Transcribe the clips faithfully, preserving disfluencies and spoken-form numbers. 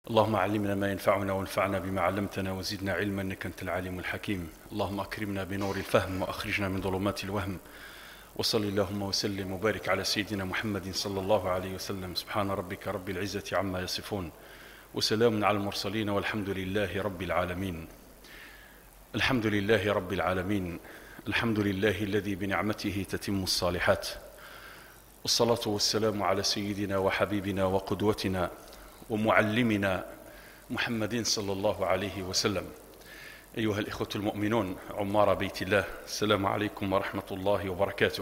اللهم علمنا ما ينفعنا وانفعنا بما علمتنا وزدنا علما انك انت العليم الحكيم. اللهم اكرمنا بنور الفهم واخرجنا من ظلمات الوهم. وصل اللهم وسلم وبارك على سيدنا محمد صلى الله عليه وسلم. سبحان ربك رب العزة عما يصفون وسلام على المرسلين والحمد لله رب العالمين. الحمد لله رب العالمين. الحمد لله الذي بنعمته تتم الصالحات، والصلاة والسلام على سيدنا وحبيبنا وقدوتنا ومعلمنا محمد صلى الله عليه وسلم. أيها الإخوة المؤمنون عمار بيت الله، السلام عليكم ورحمة الله وبركاته.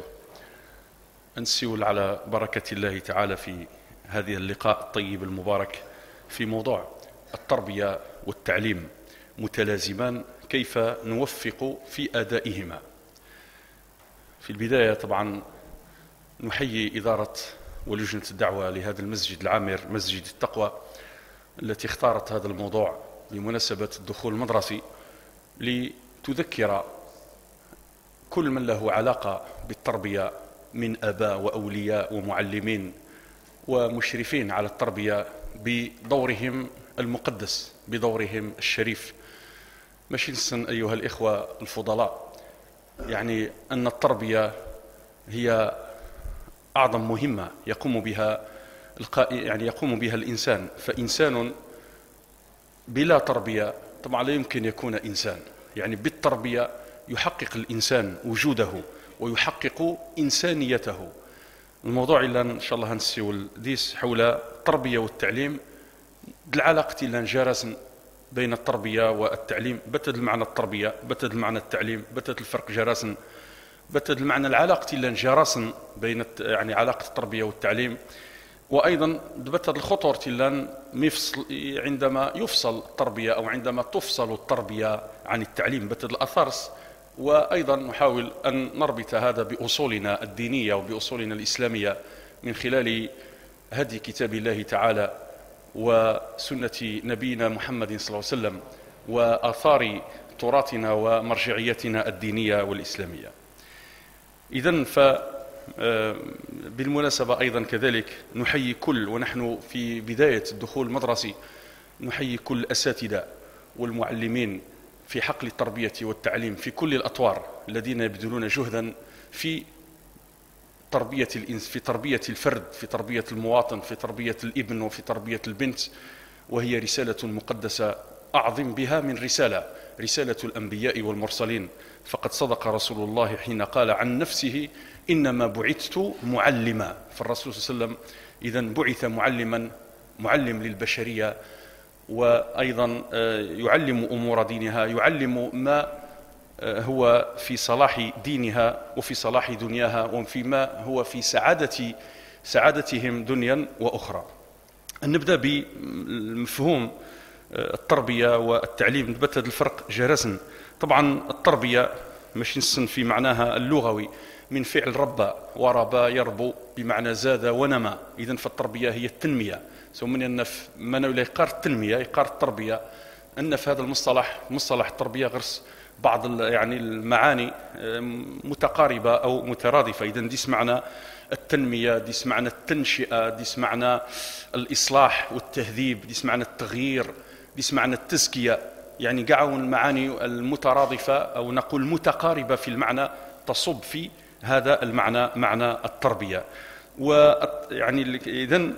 أنسيول على بركة الله تعالى في هذه اللقاء الطيب المبارك في موضوع التربية والتعليم متلازمان، كيف نوفق في أدائهما. في البداية طبعا نحيي إدارة ولجنة الدعوة لهذا المسجد العامر مسجد التقوى التي اختارت هذا الموضوع بمناسبة الدخول المدرسي لتذكر كل من له علاقة بالتربية من آباء وأولياء ومعلمين ومشرفين على التربية بدورهم المقدس، بدورهم الشريف. ماشي نسن أيها الإخوة الفضلاء، يعني أن التربية هي أعظم مهمة يقوم بها يعني يقوم بها الإنسان. فإنسان بلا تربية طبعا لا يمكن يكون إنسان، يعني بالتربية يحقق الإنسان وجوده ويحقق إنسانيته. الموضوع اللي إن شاء الله هنسيول ديس حول التربية والتعليم، العلاقة اللي نجارس بين التربية والتعليم، بتد المعنى التربية، بتد المعنى التعليم، بتد الفرق جراسن، بتد المعنى العلاقة اللي نجارسن بين يعني علاقة التربية والتعليم، وأيضا بتد الخطورة اللي مفصل عندما يفصل التربية أو عندما تفصل التربية عن التعليم، بتد الأثرس. وأيضا نحاول أن نربط هذا بأصولنا الدينية وبأصولنا الإسلامية من خلال هدي كتاب الله تعالى وسنة نبينا محمد صلى الله عليه وسلم وآثار تراثنا ومرجعيتنا الدينية والإسلامية. إذن ف بالمناسبة أيضا كذلك نحيي كل، ونحن في بداية الدخول المدرسي، نحيي كل الأساتذة والمعلمين في حقل التربية والتعليم في كل الأطوار الذين يبذلون جهدا في تربية الإنس، في تربية الفرد، في تربية المواطن، في تربية الابن وفي تربية البنت. وهي رسالة مقدسة أعظم بها من رسالة رسالة الأنبياء والمرسلين. فقد صدق رسول الله حين قال عن نفسه إنما بعثت معلما. فالرسول صلى الله عليه وسلم إذن بعث معلما، معلم للبشرية، وأيضا يعلم أمور دينها، يعلم ما هو في صلاح دينها وفي صلاح دنياها وفيما هو في سعادة سعادتهم دنيا وأخرى. نبدأ بمفهوم التربية والتعليم، نبتد الفرق جرسن. طبعا التربية مش نسن في معناها اللغوي من فعل ربى، وربى يربو بمعنى زاد ونمى. إذن فالتربية هي التنمية. سو من النف من يقار التنمية يقار التربية، أن في هذا المصطلح مصطلح التربية غرس بعض يعني المعاني متقاربة أو مترادفة. إذن دي سمعنا التنمية، دي سمعنا التنشئة، دي سمعنا الإصلاح والتهذيب، دي سمعنا التغيير، دي سمعنا التزكية. يعني قاعوا المعاني المترادفة أو نقول متقاربة في المعنى تصب في هذا المعنى، معنى التربية. ويعني إذن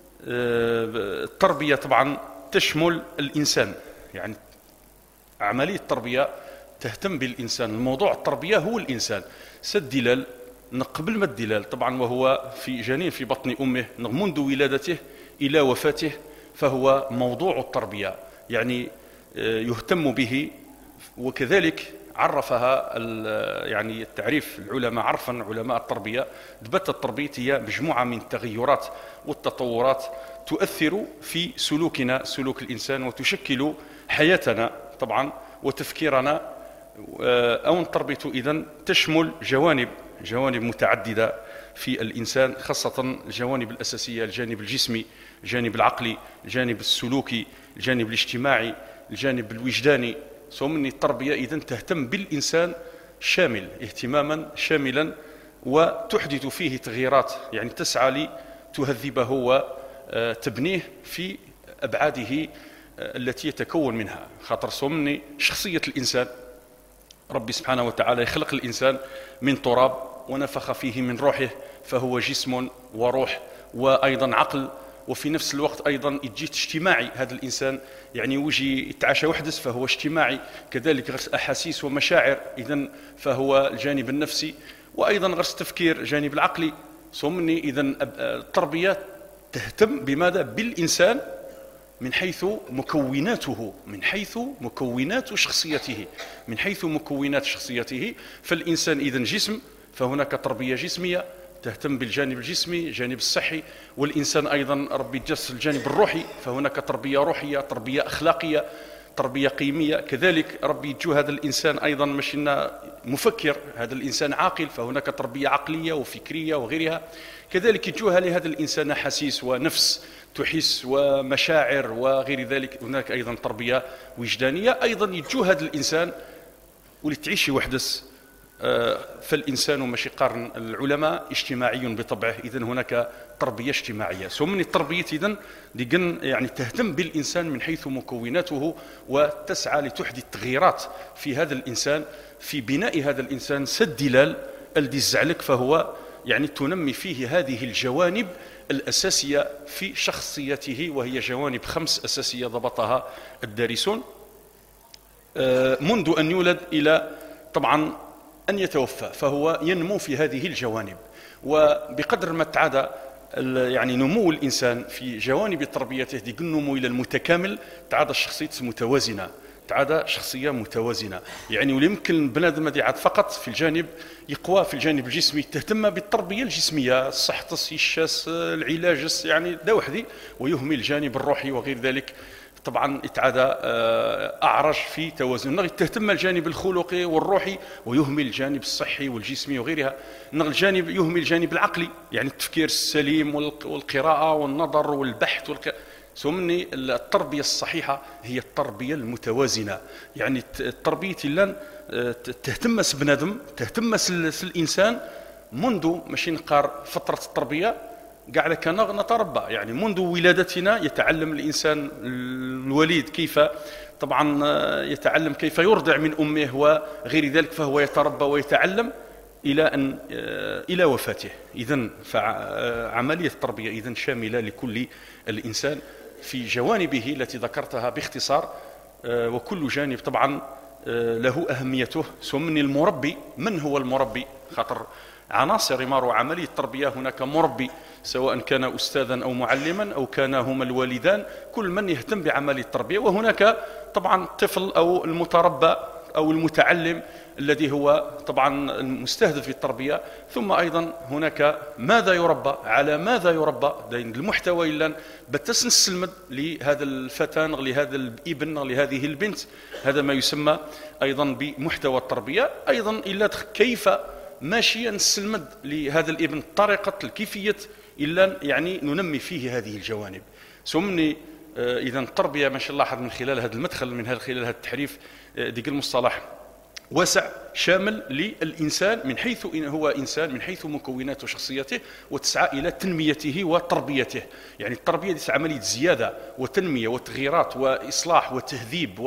التربية طبعا تشمل الإنسان، يعني عملية التربية تهتم بالإنسان. الموضوع التربية هو الإنسان. سدلال قبل ما الدلال طبعا وهو في جنين في بطن أمه منذ ولادته إلى وفاته، فهو موضوع التربية، يعني يهتم به. وكذلك عرفها يعني التعريف العلماء عرفا علماء التربية، دبت التربية هي مجموعة من التغيرات والتطورات تؤثر في سلوكنا، سلوك الإنسان، وتشكل حياتنا طبعا وتفكيرنا. أو التربية إذن تشمل جوانب جوانب متعددة في الإنسان، خاصة الجوانب الأساسية، الجانب الجسمي، الجانب العقلي، الجانب السلوكي، الجانب الاجتماعي، الجانب الوجداني. ثم التربية إذن تهتم بالإنسان شامل، اهتماما شاملا، وتحدث فيه تغييرات، يعني تسعى لتهذبه وتبنيه في أبعاده التي يتكون منها. خاطر صمني شخصية الإنسان، ربي سبحانه وتعالى يخلق الإنسان من تراب ونفخ فيه من روحه، فهو جسم وروح وأيضا عقل، وفي نفس الوقت أيضا يجي اجتماعي. هذا الإنسان يعني ويجي يتعاشى وحدس فهو اجتماعي، كذلك غرس أحاسيس ومشاعر، إذن فهو الجانب النفسي، وأيضا غرس التفكير جانب العقلي. صمني إذن التربية تهتم بماذا؟ بالإنسان من حيث مكوناته، من حيث مكونات شخصيته، من حيث مكونات شخصيته. فالإنسان إذن جسم، فهناك تربية جسمية تهتم بالجانب الجسمي، الجانب الصحي، والإنسان أيضا ربي جس الجانب الروحي، فهناك تربية روحية، تربية أخلاقية، تربية قيمية. كذلك ربي يجو هذا الإنسان أيضا مشينا مفكر، هذا الإنسان عاقل، فهناك تربية عقلية وفكرية وغيرها. كذلك يجوها لهذا الإنسان أحاسيس ونفس تحس ومشاعر وغير ذلك، هناك أيضا تربية وجدانية. أيضا يجو هذا الإنسان ولتعيش وحدس، فالإنسان ماشي قارن العلماء اجتماعي بطبعه، إذن هناك تربية اجتماعية. سمني التربية إذن يعني تهتم بالإنسان من حيث مكوناته، وتسعى لتحدث تغييرات في هذا الإنسان، في بناء هذا الإنسان سدلال الدي الزعلك، فهو يعني تنمي فيه هذه الجوانب الأساسية في شخصيته، وهي جوانب خمس أساسية ضبطها الدارسون منذ أن يولد إلى طبعا أن يتوفى، فهو ينمو في هذه الجوانب. وبقدر ما تعاد يعني نمو الإنسان في جوانب تربيته دي النمو إلى المتكامل، تعاد الشخصية متوازنة، تعاد شخصية متوازنة. يعني ويمكن بنادم هذه عاد فقط في الجانب يقوى في الجانب الجسمي، تهتم بالتربية الجسمية، الصحة، الشاس، العلاج، يعني دا وحدي، ويهمل الجانب الروحي وغير ذلك. طبعا يتعادى أعرج في توازن، تهتم الجانب الخلقي والروحي ويهمل الجانب الصحي والجسمي وغيرها. الجانب يهمل الجانب العقلي، يعني التفكير السليم والقراءة والنظر والبحث والق... سمني التربية الصحيحة هي التربية المتوازنة. يعني التربية لن تهتم بنادم، تهتم الإنسان منذ ماشي نقار فترة التربية قاعد كان نتربى، يعني منذ ولادتنا يتعلم الإنسان الوليد كيف طبعا يتعلم كيف يرضع من أمه وغير ذلك، فهو يتربى ويتعلم إلى أن إلى وفاته. إذن فعملية التربية إذن شاملة لكل الإنسان في جوانبه التي ذكرتها باختصار، وكل جانب طبعا له أهميته. سمني المربي، من هو المربي؟ خاطر عناصر مارو عملية التربية هناك مربي، سواء كان أستاذا أو معلما أو كان هما الوالدان، كل من يهتم بعملية التربية. وهناك طبعا الطفل أو المتربى أو المتعلم الذي هو طبعا المستهدف في التربية. ثم أيضا هناك ماذا يربى، على ماذا يربى، المحتوى إلا بتسن السلمد لهذا الفتى، لهذا الابن، لهذه البنت، هذا ما يسمى أيضا بمحتوى التربية. أيضا إلا كيف ماشي نسلمد لهذا الابن طريقة الكيفية إلا يعني ننمي فيه هذه الجوانب. سمني إذا التربية ما شاء الله لاحظ من خلال هذا المدخل، من خلال هذا التحريف ديك المصطلح واسع شامل للإنسان من حيث إن هو إنسان، من حيث مكونات وشخصيته، وتسعى إلى تنميته وتربيته. يعني التربية دي عملية زيادة وتنمية وتغييرات وإصلاح وتهذيب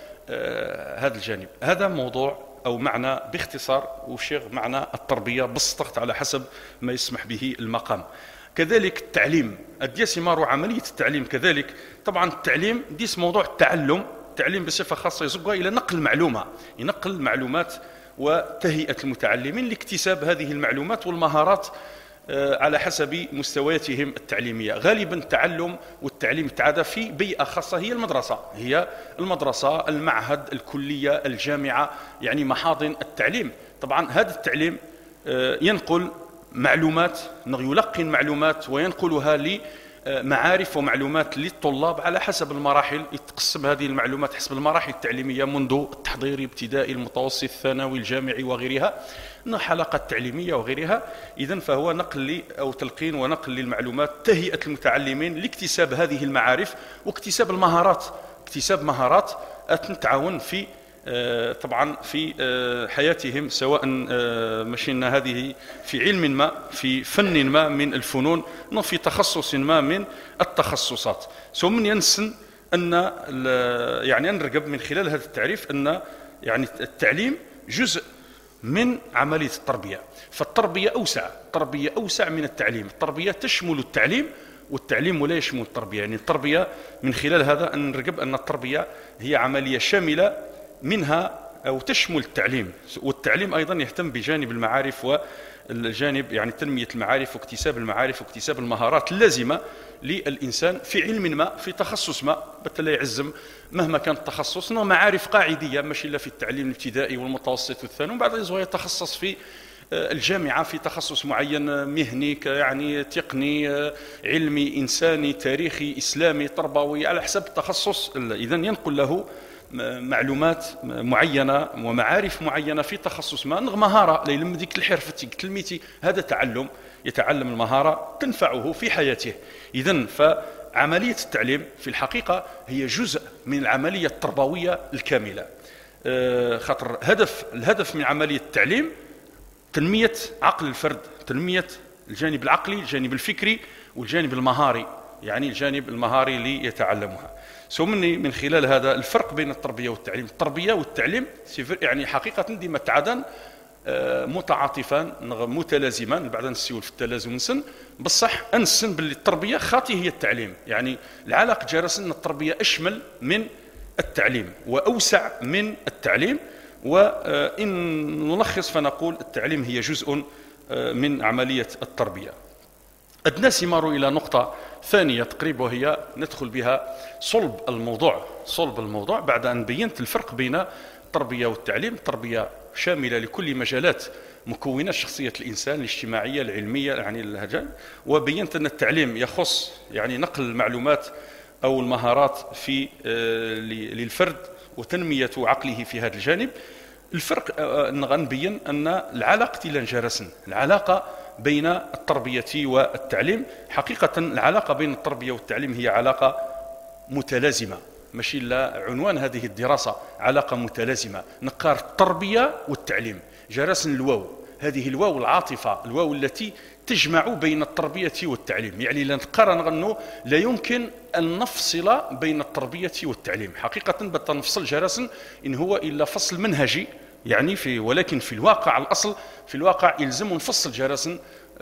وهذا الجانب. هذا موضوع أو معنى باختصار وشيغ معنى التربية بالسطخت على حسب ما يسمح به المقام. كذلك التعليم الدياسي مارو عملية التعليم كذلك. طبعا التعليم ديس موضوع التعلم، التعليم بصفة خاصة يصبغ إلى نقل معلومة، ينقل المعلومات وتهيئة المتعلمين لاكتساب هذه المعلومات والمهارات على حسب مستوياتهم التعليمية. غالبا التعلم والتعليم تعاد في بيئة خاصة، هي المدرسة، هي المدرسة، المعهد، الكلية، الجامعة، يعني محاضن التعليم. طبعا هذا التعليم ينقل معلومات، يلقن معلومات وينقلها لمعارف ومعلومات للطلاب على حسب المراحل. يتقسم هذه المعلومات حسب المراحل التعليمية منذ التحضيري، ابتدائي، المتوسط، الثانوي، الجامعي وغيرها، حلقات تعليمية وغيرها. إذن فهو نقل أو تلقين ونقل للمعلومات، تهيئة المتعلمين لاكتساب هذه المعارف واكتساب المهارات، اكتساب مهارات تتعاون في طبعا في حياتهم، سواء مشينا هذه في علم ما، في فن ما من الفنون، أو في تخصص ما من التخصصات. سو من ينسن أن يعني نرقب من خلال هذا التعريف أن يعني التعليم جزء من عملية التربية. فالتربية أوسع، التربية أوسع من التعليم. التربية تشمل التعليم، والتعليم ولا يشمل التربية. يعني التربية من خلال هذا أن نرقب أن التربية هي عملية شاملة، منها أو تشمل التعليم. والتعليم أيضا يهتم بجانب المعارف والجانب يعني تنمية المعارف واكتساب المعارف واكتساب المهارات اللازمة للإنسان في علم ما، في تخصص ما، بالتالي يعزم مهما كان التخصص معارف قاعدية، ماشي إلا في التعليم الابتدائي والمتوسط والثانوي، وبعد ذلك يتخصص في الجامعة في تخصص معين مهني يعني تقني علمي إنساني تاريخي إسلامي تربوي على حسب التخصص. إذن ينقل له معلومات معينة ومعارف معينة في تخصص ما، مهارة لا يلم ديك الحرفة تلميتي، هذا تعلم، يتعلم المهارة تنفعه في حياته. إذن فعملية التعليم في الحقيقة هي جزء من العملية التربوية الكاملة. خاطر هدف الهدف من عملية التعليم تنمية عقل الفرد، تنمية الجانب العقلي، الجانب الفكري، والجانب المهاري، يعني الجانب المهاري ليتعلمها. سو مني من خلال هذا الفرق بين التربية والتعليم. التربية والتعليم يعني حقيقة ديما تعدان متعاطفان متلازمان، بعد نسيول في التلازم نسن بصح انسن باللي التربية خاطي هي التعليم. يعني العلاقة جرس ان التربية اشمل من التعليم واوسع من التعليم. وإن نلخص فنقول التعليم هي جزء من عملية التربية. أدنى ثمار إلى نقطة ثانية تقريبا، وهي ندخل بها صلب الموضوع. صلب الموضوع بعد أن بينت الفرق بين التربية والتعليم. التربية شاملة لكل مجالات مكونات شخصية الإنسان الاجتماعية العلمية يعني الهجان، وبينت أن التعليم يخص يعني نقل المعلومات أو المهارات في للفرد وتنمية عقله في هذا الجانب. الفرق نبين أن العلاقة لنجرسن العلاقة بين التربية والتعليم. حقيقة العلاقة بين التربية والتعليم هي علاقة متلازمة، ماشي لا عنوان هذه الدراسة علاقة متلازمة. نقار التربية والتعليم جرسن الواو، هذه الواو العاطفة، الواو التي تجمع بين التربية والتعليم. يعني لنقارن أنه لا يمكن أن نفصل بين التربية والتعليم. حقيقة بتا نفصل جرسن إن هو إلا فصل منهجي يعني في، ولكن في الواقع الأصل في الواقع يلزم نفصل جرسن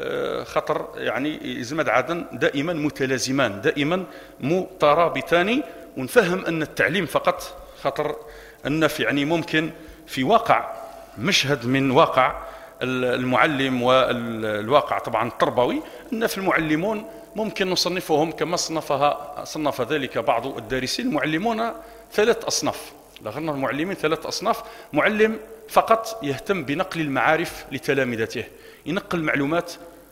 خطر يعني يزمد عدن دائما متلازمان دائما مترابطان. ونفهم أن التعليم فقط خطر أن في يعني ممكن في واقع مشهد من واقع المعلم والواقع طبعا التربوي، أن في المعلمون ممكن نصنفهم كما صنفها صنف ذلك بعض الدارسين. المعلمون ثلاث أصناف، لغرنا المعلمين ثلاث أصناف. معلم فقط يهتم بنقل المعارف لتلامذته، ينقل المعلومات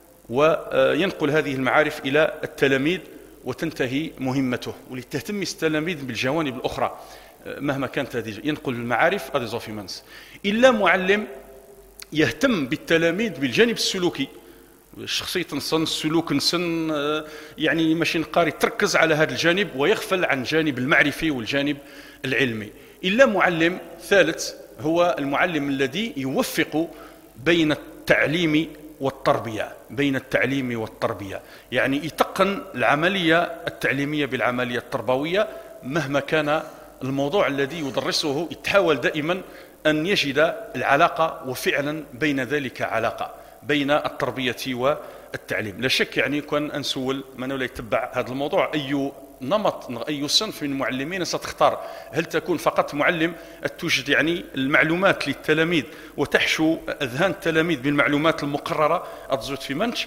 وينقل هذه المعارف إلى التلاميذ وتنتهي مهمته. ولتهتم التلاميذ بالجوانب الأخرى مهما كانت هذه، ينقل المعارف هذه زوفيمانس. إلا معلم يهتم بالتلاميذ بالجانب السلوكي، شخصية نسن السلوك نسن يعني ماشي نقاري تركز على هذا الجانب ويغفل عن الجانب المعرفي والجانب العلمي. إلا معلم ثالث هو المعلم الذي يوفق بين التعليم والتربية، بين التعليم والتربية، يعني يتقن العملية التعليمية بالعملية التربوية مهما كان الموضوع الذي يدرسه. يتحاول دائما أن يجد العلاقة، وفعلا بين ذلك علاقة بين التربية والتعليم. لا شك يعني كان أنسول من ولا يتبع هذا الموضوع أي نمط أي صنف من المعلمين ستختار. هل تكون فقط معلم توجد يعني المعلومات للتلاميذ وتحشو أذهان التلاميذ بالمعلومات المقررة أتزوت في منش؟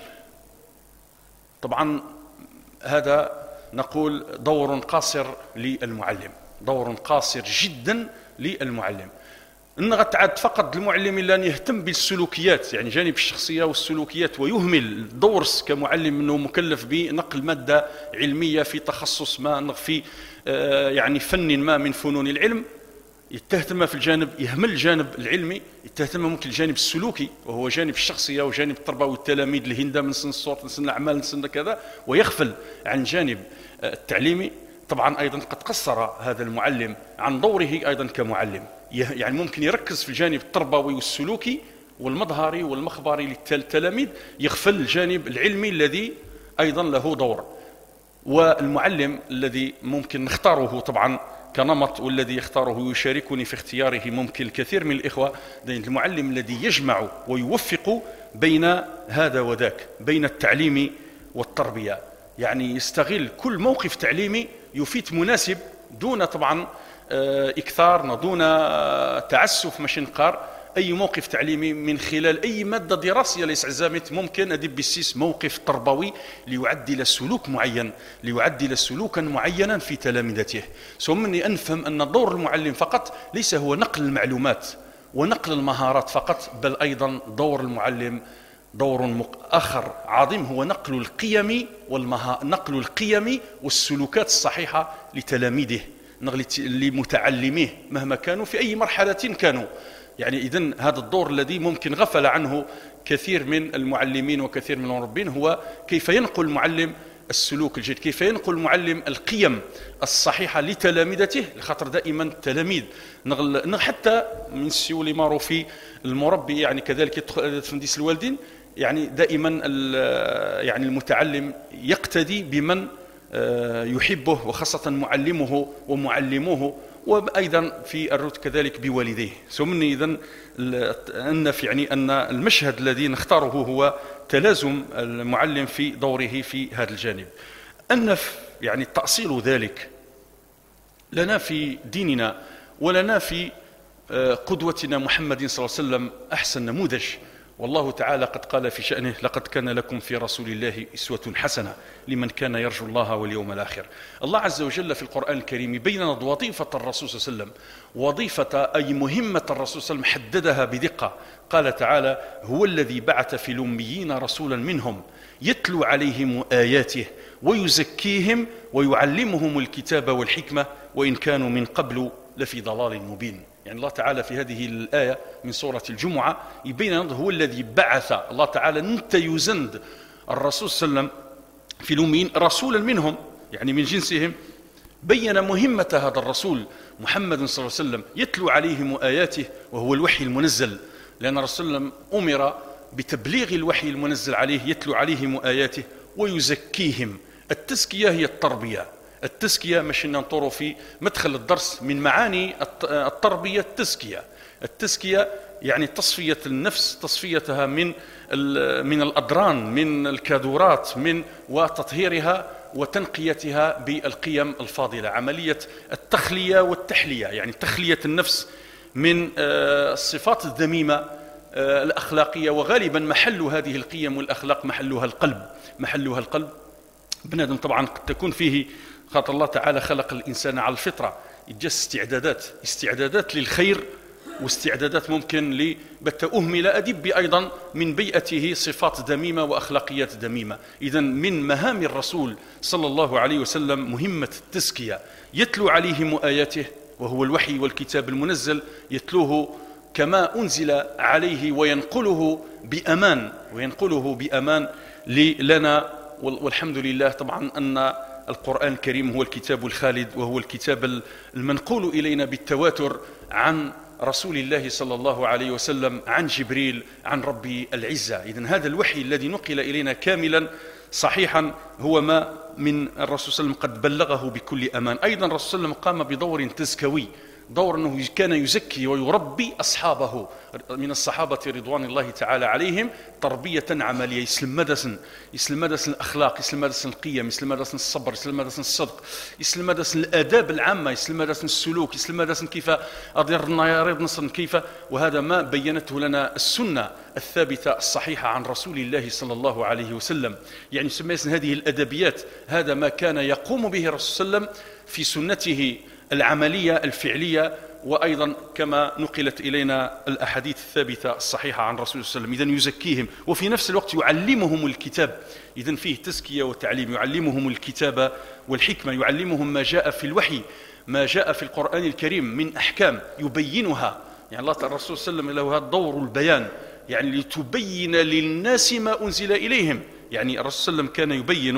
طبعا هذا نقول دور قاصر للمعلم، دور قاصر جدا للمعلم. إن غتعد فقط المعلم إلا أن يهتم بالسلوكيات، يعني جانب الشخصية والسلوكيات، ويهمل الدور كمعلم أنه مكلف بنقل مادة علمية في تخصص ما في يعني فن ما من فنون العلم. يتهتم في الجانب، يهمل الجانب العلمي، يتهتم ممكن الجانب السلوكي وهو جانب الشخصية وجانب التربوي والتلاميذ الهندة من سن الصوت سن الأعمال سن كذا، ويغفل عن جانب التعليمي. طبعا أيضا قد قصر هذا المعلم عن دوره أيضا كمعلم. يعني ممكن يركز في الجانب التربوي والسلوكي والمظهري والمخبري للتلاميذ، يغفل الجانب العلمي الذي أيضا له دور. والمعلم الذي ممكن نختاره طبعا كنمط، والذي يختاره يشاركني في اختياره ممكن الكثير من الإخوة، المعلم الذي يجمع ويوفق بين هذا وذاك، بين التعليم والتربية، يعني يستغل كل موقف تعليمي يفيد مناسب، دون طبعا إكثار، دون تعسف ماشي نقار. أي موقف تعليمي من خلال أي مادة دراسية ليس عزامت ممكن أدب بالسيس موقف تربوي ليعدل سلوك معين، ليعدل سلوكا معينا في تلامذته. ثم أني أنفهم أن دور المعلم فقط ليس هو نقل المعلومات ونقل المهارات فقط، بل أيضا دور المعلم دور آخر عظيم، هو نقل القيم والمها... نقل القيم والسلوكات الصحيحة لتلاميذه، لمتعلميه مهما كانوا في أي مرحلة كانوا. يعني إذن هذا الدور الذي ممكن غفل عنه كثير من المعلمين وكثير من المربين، هو كيف ينقل المعلم السلوك الجيد، كيف ينقل المعلم القيم الصحيحة لتلامذته، لخاطر دائما التلاميذ نغل... حتى من السيول مارو في المربي، يعني كذلك يدخل في نديس الوالدين، يعني دائما يعني المتعلم يقتدي بمن يحبه، وخاصة معلمه ومعلموه، وأيضا في الرد كذلك بوالديه. ثم إذن أن يعني أن المشهد الذي نختاره هو تلازم المعلم في دوره في هذا الجانب. أن يعني تأصيل ذلك لنا في ديننا ولنا في قدوتنا محمد صلى الله عليه وسلم أحسن نموذج. والله تعالى قد قال في شأنه: لقد كان لكم في رسول الله أسوة حسنة لمن كان يرجو الله واليوم الآخر. الله عز وجل في القرآن الكريم بين وظيفة الرسول صلى الله عليه وسلم، وظيفة أي مهمة الرسول صلى الله عليه وسلم حددها بدقة. قال تعالى: هو الذي بعث في الأميين رسولا منهم يتلو عليهم آياته ويزكيهم ويعلمهم الكتاب والحكمة وإن كانوا من قبل لفي ضلال مبين. يعني الله تعالى في هذه الآية من سورة الجمعة يبين هو الذي بعث، الله تعالى انت يزند الرسول صلى الله عليه وسلم في الأمين رسولا منهم، يعني من جنسهم. بين مهمة هذا الرسول محمد صلى الله عليه وسلم يتلو عليهم آياته، وهو الوحي المنزل، لأن الرسول صلى الله عليه وسلم أمر بتبليغ الوحي المنزل عليه، يتلو عليهم آياته ويزكيهم. التزكية هي التربية. التزكية مش ننطر في مدخل الدرس من معاني التربية. التزكية التزكية يعني تصفية النفس، تصفيتها من من الأدران، من الكادورات، من وتطهيرها وتنقيتها بالقيم الفاضلة. عملية التخلية والتحلية، يعني تخلية النفس من الصفات الذميمة الأخلاقية، وغالبا محل هذه القيم والأخلاق محلها القلب محلها القلب. بنادم طبعا قد تكون فيه، خاطر الله تعالى خلق الإنسان على الفطرة، يتجس استعدادات استعدادات للخير، واستعدادات ممكن لبت أهمل أدب أيضا من بيئته صفات ذميمة وأخلاقيات ذميمة. إذن من مهام الرسول صلى الله عليه وسلم مهمة التزكية. يتلو عليهم آياته، وهو الوحي والكتاب المنزل، يتلوه كما أنزل عليه وينقله بأمان وينقله بأمان لنا. والحمد لله طبعا أن القرآن الكريم هو الكتاب الخالد، وهو الكتاب المنقول إلينا بالتواتر عن رسول الله صلى الله عليه وسلم، عن جبريل، عن ربي العزة. إذن هذا الوحي الذي نقل إلينا كاملا صحيحا هو ما من الرسول صلى الله عليه وسلم قد بلغه بكل أمان. أيضا الرسول صلى الله عليه وسلم قام بدور تزكوي، دور أنه كان يزكي ويربي أصحابه من الصحابة رضوان الله تعالى عليهم تربية عملية. يسلم مدسن يسلم مدسن الأخلاق، يسلم مدسن القيم، يسلم مدسن الصبر، يسلم مدسن الصدق، يسلم مدسن الآداب العامة، يسلم مدسن السلوك، يسلم مدسن كيف أضرنا يا ريض نصر كيف. وهذا ما بينته لنا السنة الثابتة الصحيحة عن رسول الله صلى الله عليه وسلم. يعني سمي هذه الأدبيات، هذا ما كان يقوم به الرسول صلى الله عليه وسلم في سنته العملية الفعلية، وأيضا كما نقلت إلينا الأحاديث الثابتة الصحيحة عن رسول صلى الله عليه وسلم. إذن يزكيهم، وفي نفس الوقت يعلمهم الكتاب. إذن فيه تزكية وتعليم، يعلمهم الكتاب والحكمة، يعلمهم ما جاء في الوحي، ما جاء في القرآن الكريم من أحكام يبينها. يعني الله الرسول صلى الله عليه وسلم له هذا دور البيان، يعني لتبين للناس ما أنزل إليهم. يعني الرسول صلى الله عليه وسلم كان يبين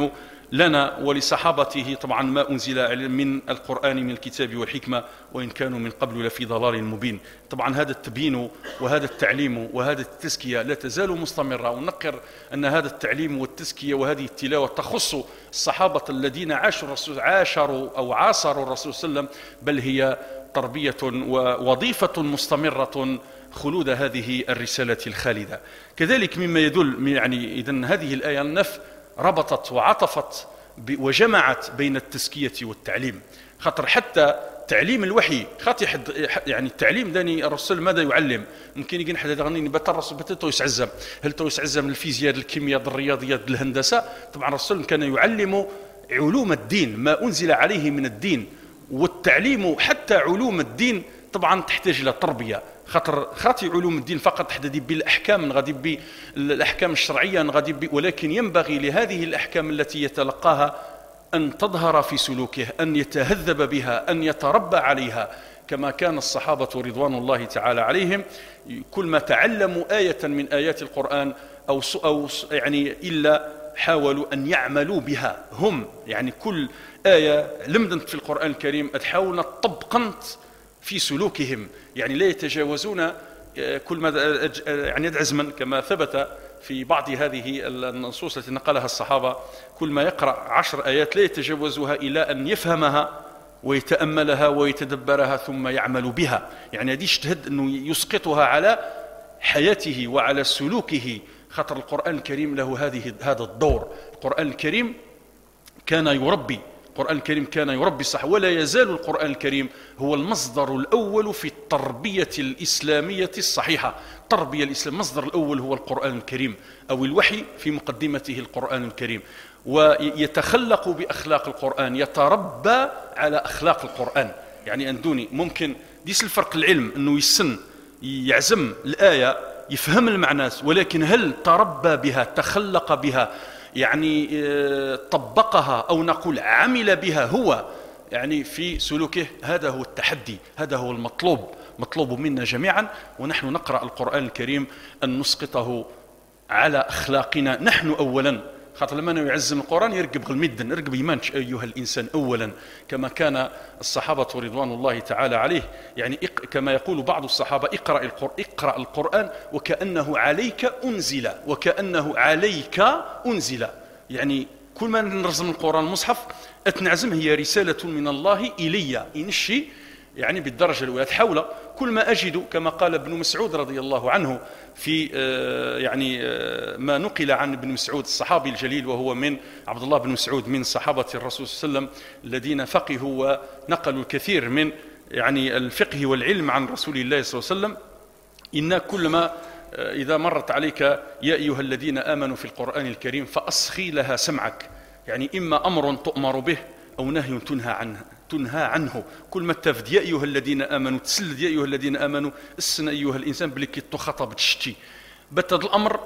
لنا ولصحابته طبعا ما أنزل من القرآن من الكتاب والحكمة، وإن كانوا من قبل لفي ضلال مبين. طبعا هذا التبيين وهذا التعليم وهذا التزكية لا تزال مستمرة، ونقر أن هذا التعليم والتزكية وهذه التلاوة تخص الصحابة الذين عاشروا الرسول عاشروا أو عاصروا الرسول صلى الله عليه وسلم، بل هي تربية ووظيفة مستمرة خلود هذه الرسالة الخالدة. كذلك مما يدل يعني إذن هذه الآية النف ربطت وعطفت وجمعت بين التزكية والتعليم، خاطر حتى تعليم الوحي خاطر حد يعني التعليم داني الرسول ماذا يعلم؟ ممكن يجي حد يغنيني بتا الرسول بتا تو يسعزم، هل تو يسعزم الفيزياء الكيمياء الرياضيات الهندسة؟ طبعا الرسول كان يعلم علوم الدين ما أنزل عليه من الدين، والتعليم حتى علوم الدين طبعا تحتاج إلى تربية، خاطر خاطي علوم الدين فقط حددي بالأحكام غادي بالأحكام الشرعية غادي بي، ولكن ينبغي لهذه الأحكام التي يتلقاها أن تظهر في سلوكه، أن يتهذب بها، أن يتربى عليها، كما كان الصحابة رضوان الله تعالى عليهم كل ما تعلموا آية من آيات القرآن أو أو يعني إلا حاولوا أن يعملوا بها هم، يعني كل آية لمدت في القرآن الكريم تحاول تطبقنت في سلوكهم، يعني لا يتجاوزون كل ما يعني عزما كما ثبت في بعض هذه النصوص التي نقلها الصحابة، كل ما يقرأ عشر آيات لا يتجاوزها إلى أن يفهمها ويتأملها ويتدبرها ثم يعمل بها، يعني هذه اجتهد أنه يسقطها على حياته وعلى سلوكه، خاطر القرآن الكريم له هذه هذا الدور. القرآن الكريم كان يربي القرآن الكريم كان يربي الصحابة، ولا يزال القرآن الكريم هو المصدر الأول في التربية الإسلامية الصحيحة. التربية الإسلام المصدر الأول هو القرآن الكريم، أو الوحي في مقدمته القرآن الكريم، ويتخلق بأخلاق القرآن، يتربى على أخلاق القرآن. يعني أندوني ممكن ديس الفرق العلم أنه يسن يعزم الآية يفهم المعنى، ولكن هل تربى بها تخلق بها يعني طبقها أو نقول عمل بها هو يعني في سلوكه؟ هذا هو التحدي، هذا هو المطلوب مطلوب منا جميعا، ونحن نقرأ القرآن الكريم أن نسقطه على أخلاقنا نحن أولا، خاطر لما يعزم القرآن يرقب المدن يرقب يمانش أيها الإنسان أولا، كما كان الصحابة رضوان الله تعالى عليه، يعني كما يقول بعض الصحابة اقرأ القرآن, اقرأ القرآن وكأنه عليك أنزل، وكأنه عليك أنزل، يعني كل ما نرزم القرآن المصحف أتنعزم هي رسالة من الله إلي إنشي، يعني بالدرجة الأولى تحاول كل ما أجد، كما قال ابن مسعود رضي الله عنه في يعني ما نقل عن ابن مسعود الصحابي الجليل، وهو من عبد الله بن مسعود من صحابة الرسول صلى الله عليه وسلم الذين فقهوا ونقلوا الكثير من يعني الفقه والعلم عن رسول الله صلى الله عليه وسلم: إن كل ما إذا مرت عليك يا أيها الذين آمنوا في القرآن الكريم فأصغي لها سمعك، يعني إما أمر تؤمر به أو نهي تنهى عنه تنهى عنه. كل ما تفد يا أيها الذين آمنوا تسلد يا أيها الذين آمنوا السن أيها الإنسان بلكي تخاطب تشتي بتد الأمر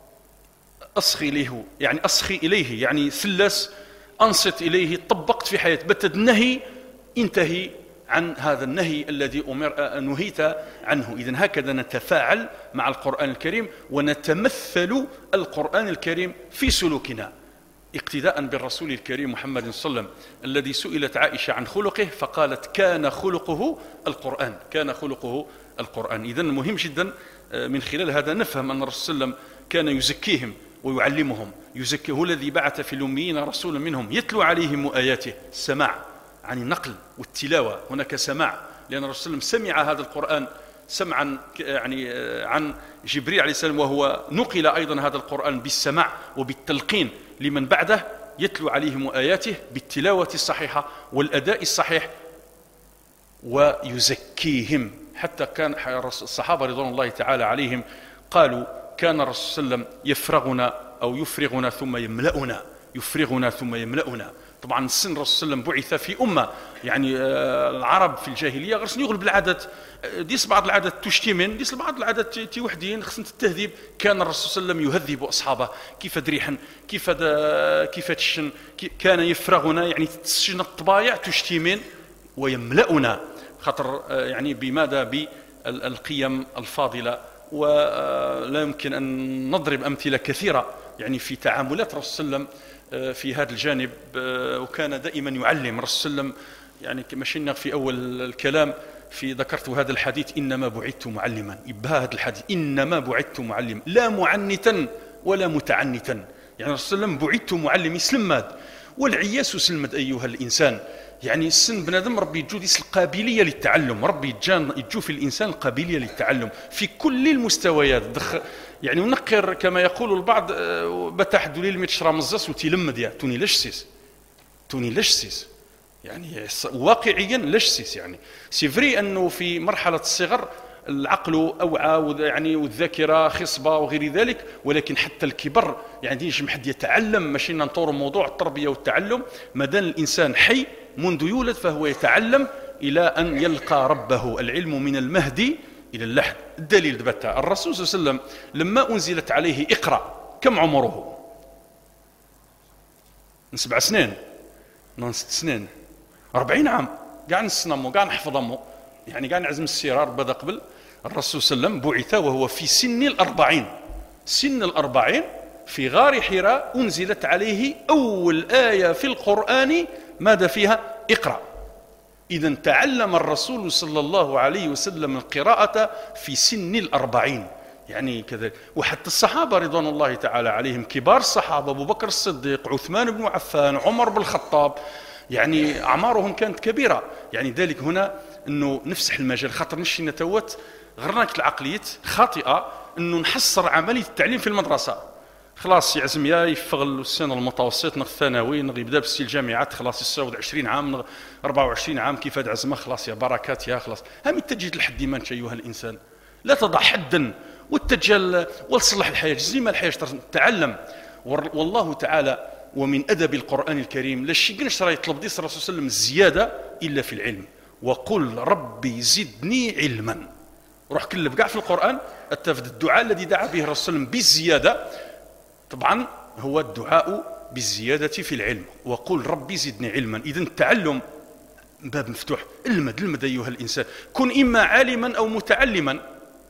أصغي إليه، يعني أصغي إليه يعني ثلث أنصت إليه طبقت في حياتي، بتد النهي انتهي عن هذا النهي الذي أمر نهيت عنه. إذن هكذا نتفاعل مع القرآن الكريم ونتمثل القرآن الكريم في سلوكنا اقتداء بالرسول الكريم محمد صلى الله عليه وسلم، الذي سئلت عائشة عن خلقه فقالت كان خلقه القرآن، كان خلقه القرآن. إذن مهم جدا من خلال هذا نفهم أن الرسول صلى الله عليه وسلم كان يزكيهم ويعلمهم، يزكيه هو الذي بعث في الأميين رسولا منهم يتلو عليهم آياته. السماع عن النقل والتلاوة، هناك سماع لأن الرسول صلى الله عليه وسلم سمع هذا القرآن سمعا يعني عن جبريل عليه السلام، وهو نقل أيضا هذا القرآن بالسماع وبالتلقين لمن بعده يتلو عليهم آياته بالتلاوة الصحيحة والأداء الصحيح ويزكيهم. حتى كان الصحابة رضوان الله تعالى عليهم قالوا كان الرسول صلى الله عليه وسلم يفرغنا أو يفرغنا ثم يملأنا، يفرغنا ثم يملأنا. طبعا السن الرسول صلى الله عليه وسلم بعث في أمة يعني العرب في الجاهلية غرسن يغلب العدد، ديس بعض العدد تشتمن، ديس بعض العدد تي وحدين خصن التهذيب. كان الرسول صلى الله عليه وسلم يهذب أصحابه كيف دريحا كيف كيف تشن، كان يفرغنا يعني تسجن الطبايع تشتمن ويملأنا، خاطر يعني بماذا بالقيم الفاضلة. ولا يمكن أن نضرب أمثلة كثيرة يعني في تعاملات الرسول صلى الله عليه وسلم في هذا الجانب، وكان دائما يعلم الرسول صلى الله عليه وسلم. يعني كما شئنا في أول الكلام في ذكرت هذا الحديث، إنما بعثت معلما. يبها هذا الحديث إنما بعثت معلما، لا معنتا ولا متعنتا. يعني الرسول صلى الله عليه وسلم بعثت معلم يسلم، والعياس سلمد أيها الإنسان. يعني السن بنادم ربي يجو ديس القابليه للتعلم، ربي يجان يجو في الانسان القابليه للتعلم في كل المستويات. دخ يعني ونقر كما يقول البعض بتاح دليل متشرا مزاس وتيلمد يا توني لاش سيس توني لاش سيس يعني واقعيا لاش سيس. يعني سي فري انه في مرحله الصغر العقل اوعى يعني والذاكره خصبه وغير ذلك، ولكن حتى الكبر يعني ينجم حد يتعلم. ماشي نطور موضوع التربيه والتعلم، مادام الانسان حي منذ يولد فهو يتعلم الى ان يلقى ربه. العلم من المهدي الى اللحد. الدليل دبتا الرسول صلى الله عليه وسلم لما انزلت عليه اقرا كم عمره؟ من سبع سنين من ست سنين أربعين عام قاع نسنمو قاع نحفظمو، يعني قاع نعزم السيرار بدا قبل. الرسول صلى الله عليه وسلم بعث وهو في سن الأربعين، سن الأربعين في غار حراء أنزلت عليه أول آية في القرآن ماذا فيها؟ اقرأ. إذا تعلم الرسول صلى الله عليه وسلم القراءة في سن الأربعين، يعني كذا. وحتى الصحابة رضوان الله تعالى عليهم، كبار الصحابة أبو بكر الصديق، عثمان بن عفان، عمر بن الخطاب، يعني أعمارهم كانت كبيرة. يعني ذلك هنا أنه نفسح المجال، خاطر نشي نتوت غرناك العقلية خاطئة أنه نحصر عملية التعليم في المدرسة. خلاص يعزم يا يفغ السن المتوسط نغ الثانوي نغ يبدا بسي الجامعات، خلاص يساود عشرين عام نغ أربعة وعشرين عام كيف هاد عزمه، خلاص يا بركات يا خلاص. هم تجد لحد ما انت ايها الانسان لا تضع حدا واتجه وتصلح الحياه زي ما الحياه تعلم. والله تعالى ومن ادب القران الكريم لا شي قنش راه يطلب ديس الرسول صلى الله عليه وسلم الزياده الا في العلم. وقل ربي زدني علما. روح كلب كاع في القران التفد الدعاء الذي دعا به الرسول صلى الله عليه وسلم بالزياده، طبعا هو الدعاء بالزيادة في العلم. وقل ربي زدني علما. إذن التعلم باب مفتوح. المد المد أيها الإنسان، كن إما عالما أو متعلما.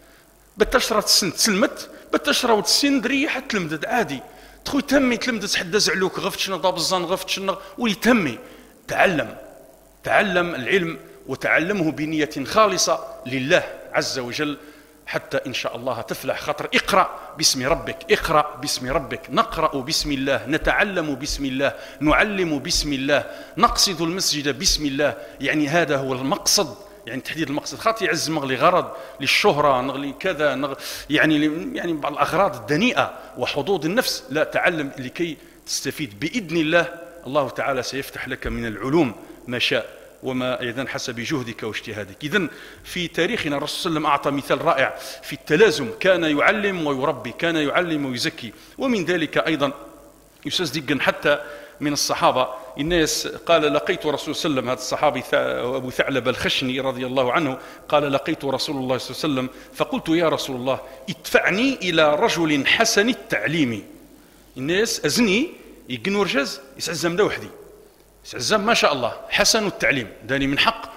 بتشرة السن تسلمت، بتشرة السن دريحة تلمدد عادي. تخوي تمي تلمدد حدا زعلوك غفت شنو ضابزان غفت شنو ويتمي. تعلم تعلم العلم وتعلمه بنية خالصة لله عز وجل حتى إن شاء الله تفلح. خاطر اقرأ باسم ربك، اقرأ باسم ربك، نقرأ باسم الله، نتعلم باسم الله، نعلم باسم الله، نقصد المسجد باسم الله. يعني هذا هو المقصد، يعني تحديد المقصد. خاطر يعز مغلي غرض للشهرة نغلي كذا نغ يعني يعني بعض الأغراض الدنيئة وحظوظ النفس. لا، تعلم لكي تستفيد بإذن الله. الله تعالى سيفتح لك من العلوم ما شاء وما أيضا حسب جهدك واجتهادك. إذن في تاريخنا الرسول صلى الله عليه وسلم أعطى مثال رائع في التلازم، كان يعلم ويربي، كان يعلم ويزكي. ومن ذلك أيضا يصدق حتى من الصحابة الناس قال لقيت رسول صلى الله عليه وسلم، هذا الصحابي أبو ثعلب الخشني رضي الله عنه قال لقيت رسول الله صلى الله عليه وسلم فقلت يا رسول الله ادفعني إلى رجل حسن التعليم. الناس أزني يقنوا رجاز يسعزم دا وحدي، يسعزم ما شاء الله حسن التعليم، داني من حق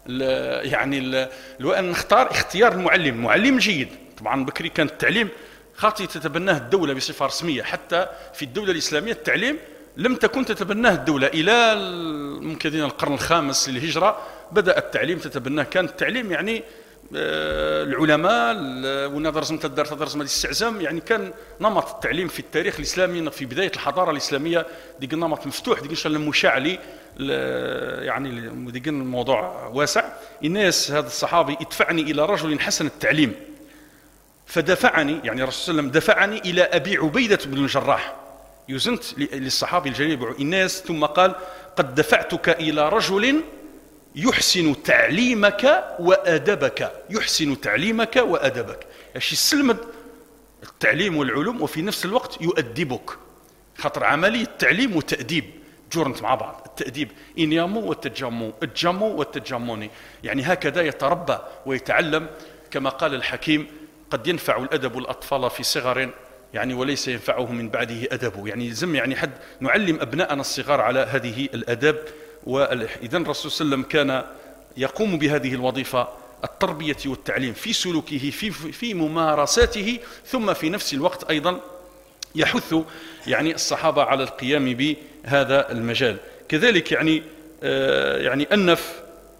يعني لو أن نختار اختيار المعلم، معلم جيد. طبعا بكري كان التعليم خاطي تتبناه الدولة بصفة رسمية، حتى في الدولة الإسلامية التعليم لم تكن تتبناه الدولة إلى ممكن القرن الخامس للهجرة بدأ التعليم تتبناه. كان التعليم يعني العلماء ونظرز متدار تدرس ما الاستعزام، يعني كان نمط التعليم في التاريخ الإسلامي في بداية الحضارة الإسلامية ديك النمط مفتوح، ديك إن شاء الله مشاعلي يعني ديك الموضوع واسع. الناس هذا الصحابي ادفعني إلى رجل حسن التعليم، فدفعني يعني الرسول صلى الله عليه وسلم دفعني إلى أبي عبيدة بن الجراح. يزنت للصحابي الجليل الناس ثم قال قد دفعتك إلى رجل يحسن تعليمك وأدبك، يحسن تعليمك وأدبك. اش يسلمد التعليم والعلوم وفي نفس الوقت يؤدبك، خاطر عملية التعليم وتأديب جورنت مع بعض. التأديب إنيامو والتجمو، الجمو والتجموني، يعني هكذا يتربى ويتعلم. كما قال الحكيم قد ينفع الأدب الأطفال في صغر يعني وليس ينفعه من بعده أدبه. يعني زم يعني حد نعلم أبناءنا الصغار على هذه الأداب. وإذن الرسول صلى الله عليه وسلم كان يقوم بهذه الوظيفة التربية والتعليم في سلوكه في, في ممارساته، ثم في نفس الوقت أيضا يحث يعني الصحابة على القيام بهذا المجال. كذلك يعني يعني أنف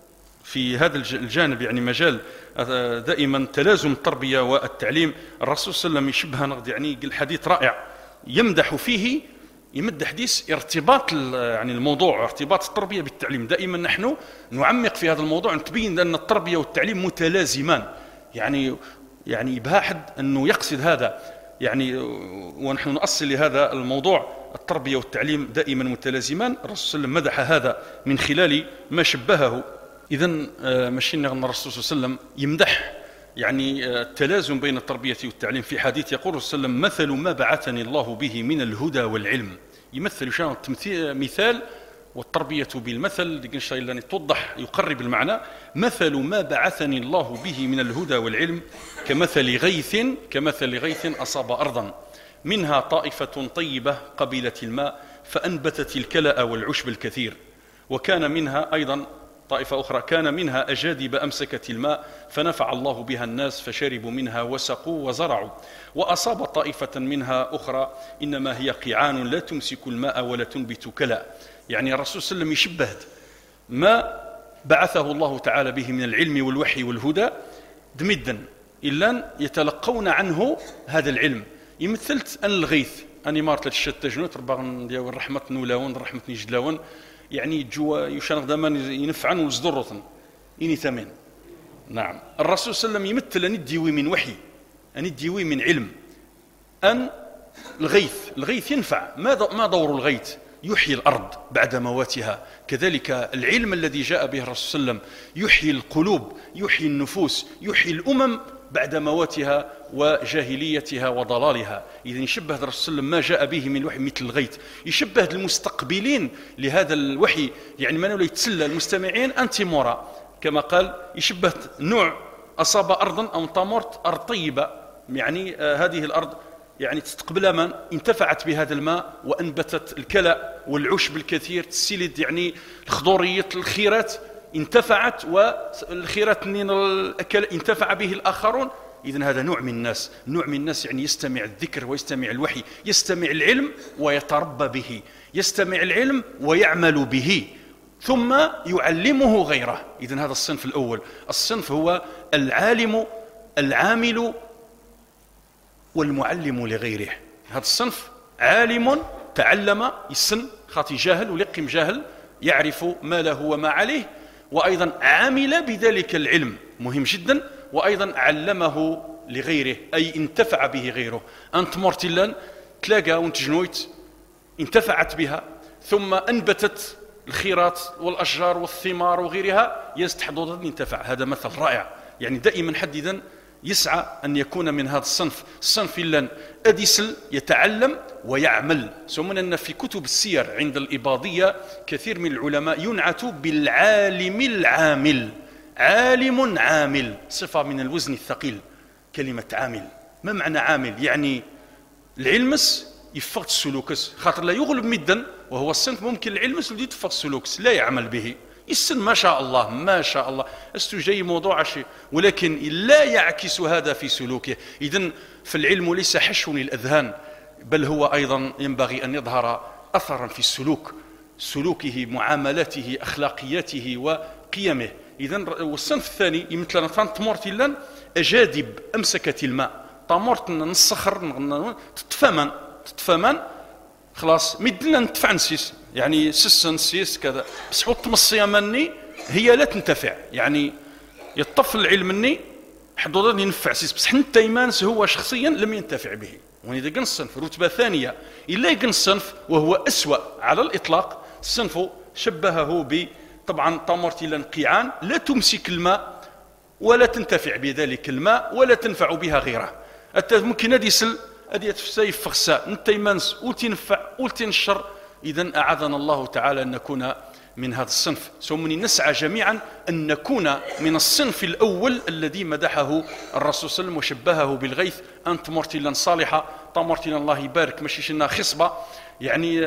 في هذا الجانب يعني مجال دائما تلازم التربية والتعليم. الرسول صلى الله عليه وسلم يشبه يعني الحديث رائع يمدح فيه يمد حديث ارتباط يعني الموضوع ارتباط التربية بالتعليم. دائما نحن نعمق في هذا الموضوع نتبين أن التربية والتعليم متلازمان، يعني يعني يبها حد أنه يقصد هذا يعني، ونحن نؤصل لهذا الموضوع التربية والتعليم دائما متلازمان. الرسول صلى الله عليه وسلم مدح هذا من خلال ما شبهه. إذن ماشي أن الرسول صلى الله عليه وسلم يمدح يعني التلازم بين التربية والتعليم. في حديث يقول صلى الله عليه وسلم مثل ما بعثني الله به من الهدى والعلم. يمثل شان مثال والتربية بالمثل اللي توضح يقرب المعنى. مثل ما بعثني الله به من الهدى والعلم كمثل غيث كمثل غيث أصاب أرضا منها طائفة طيبة قبلت الماء فأنبتت الكلأ والعشب الكثير، وكان منها أيضا طائفة أخرى كان منها أجادب أمسكت الماء فنفع الله بها الناس فشربوا منها وسقوا وزرعوا، وأصاب طائفة منها أخرى إنما هي قيعان لا تمسك الماء ولا تنبت كلأ. يعني الرسول صلى الله عليه وسلم يشبه ما بعثه الله تعالى به من العلم والوحي والهدى دمدا إلا يتلقون عنه هذا العلم. يمثلت أن الغيث أني مارت الشتى جنوت ربما ديال رحمة نولاون رحمة نجدلاون يعني جوا يشان دمان ينفعن وزدرطن إني ثمن. نعم الرسول صلى الله عليه وسلم يمثل أن يديوي من وحي أن يديوي من علم أن الغيث الغيث ينفع. ما دور الغيث؟ يحيي الأرض بعد مواتها. كذلك العلم الذي جاء به الرسول صلى الله عليه وسلم يحيي القلوب يحيي النفوس يحيي الأمم بعد مواتها وجاهليتها وضلالها. إذن يشبه الرسول صلى الله عليه وسلم ما جاء به من الوحي مثل الغيث. يشبه المستقبلين لهذا الوحي يعني من يتسلى المستمعين أنت مورا كما قال. يشبه نوع أصاب أرضا أو طامورت أرض طيبة يعني آه هذه الأرض يعني تستقبل من انتفعت بهذا الماء وأنبتت الكلأ والعشب الكثير تسيلد يعني الخضورية الخيرات انتفعت والخيرات انتفع به الآخرون. إذن هذا نوع من الناس نوع من الناس يعني يستمع الذكر ويستمع الوحي يستمع العلم ويتربى به يستمع العلم ويعمل به ثم يعلمه غيره. إذن هذا الصنف الأول. الصنف هو العالم العامل والمعلم لغيره. هذا الصنف عالم تعلم يسن خاطي جاهل ولقم جاهل يعرف ما له وما عليه، وأيضا عمل بذلك العلم مهم جدا، وأيضا علمه لغيره أي انتفع به غيره. أنت مرتلا تلاقى وانت جنويت انتفعت بها ثم أنبتت الخيرات والأشجار والثمار وغيرها يستحضر انتفع. هذا مثل رائع. يعني دائما حديدا يسعى أن يكون من هذا الصنف. الصنف إلا أديسل يتعلم ويعمل. ثم أن في كتب السير عند الإباضية كثير من العلماء ينعت بالعالم العامل. عالم عامل صفة من الوزن الثقيل. كلمة عامل ما معنى عامل؟ يعني العلمس يفقد السلوكس خاطر لا يغلب مدا وهو الصنف ممكن العلمس ودي تفقد السلوكس لا يعمل به يسن ما شاء الله ما شاء الله استو جاي موضوع شيء ولكن لا يعكس هذا في سلوكه. إذن فالعلم ليس حشو للأذهان بل هو أيضا ينبغي أن يظهر أثرا في السلوك سلوكه معاملاته أخلاقياته وقيمه. إذن والصنف الثاني يمثلنا تمورت لان أجادب أمسكت الماء تمورت نصخر تتفمن تتفمن خلاص مدنا ندفع نسيس يعني سس نسيس كذا بس حط مصية مني هي لا تنتفع يعني يطفل العلم مني حدودا ينفع سيس بس حتى يمانس هو شخصيا لم ينتفع به. وإذا كان الصنف رتبة ثانية إلا يكون الصنف وهو أسوأ على الإطلاق. الصنف شبهه ب طبعا طامورتي لنقيعان لا تمسك الماء ولا تنتفع بذلك الماء ولا تنفع بها غيره. حتى ممكن هذه سل هذه تفسيف فخساء انت يمانس ولتنفع ولتنشر. إذن أعاذنا الله تعالى أن نكون من هذا الصنف. ثم نسعى جميعا أن نكون من الصنف الأول الذي مدحه الرسول صلى الله عليه وسلم وشبهه بالغيث. أنت مرتلا صالحة طمرتنا الله يبارك ماشي شنا خصبة يعني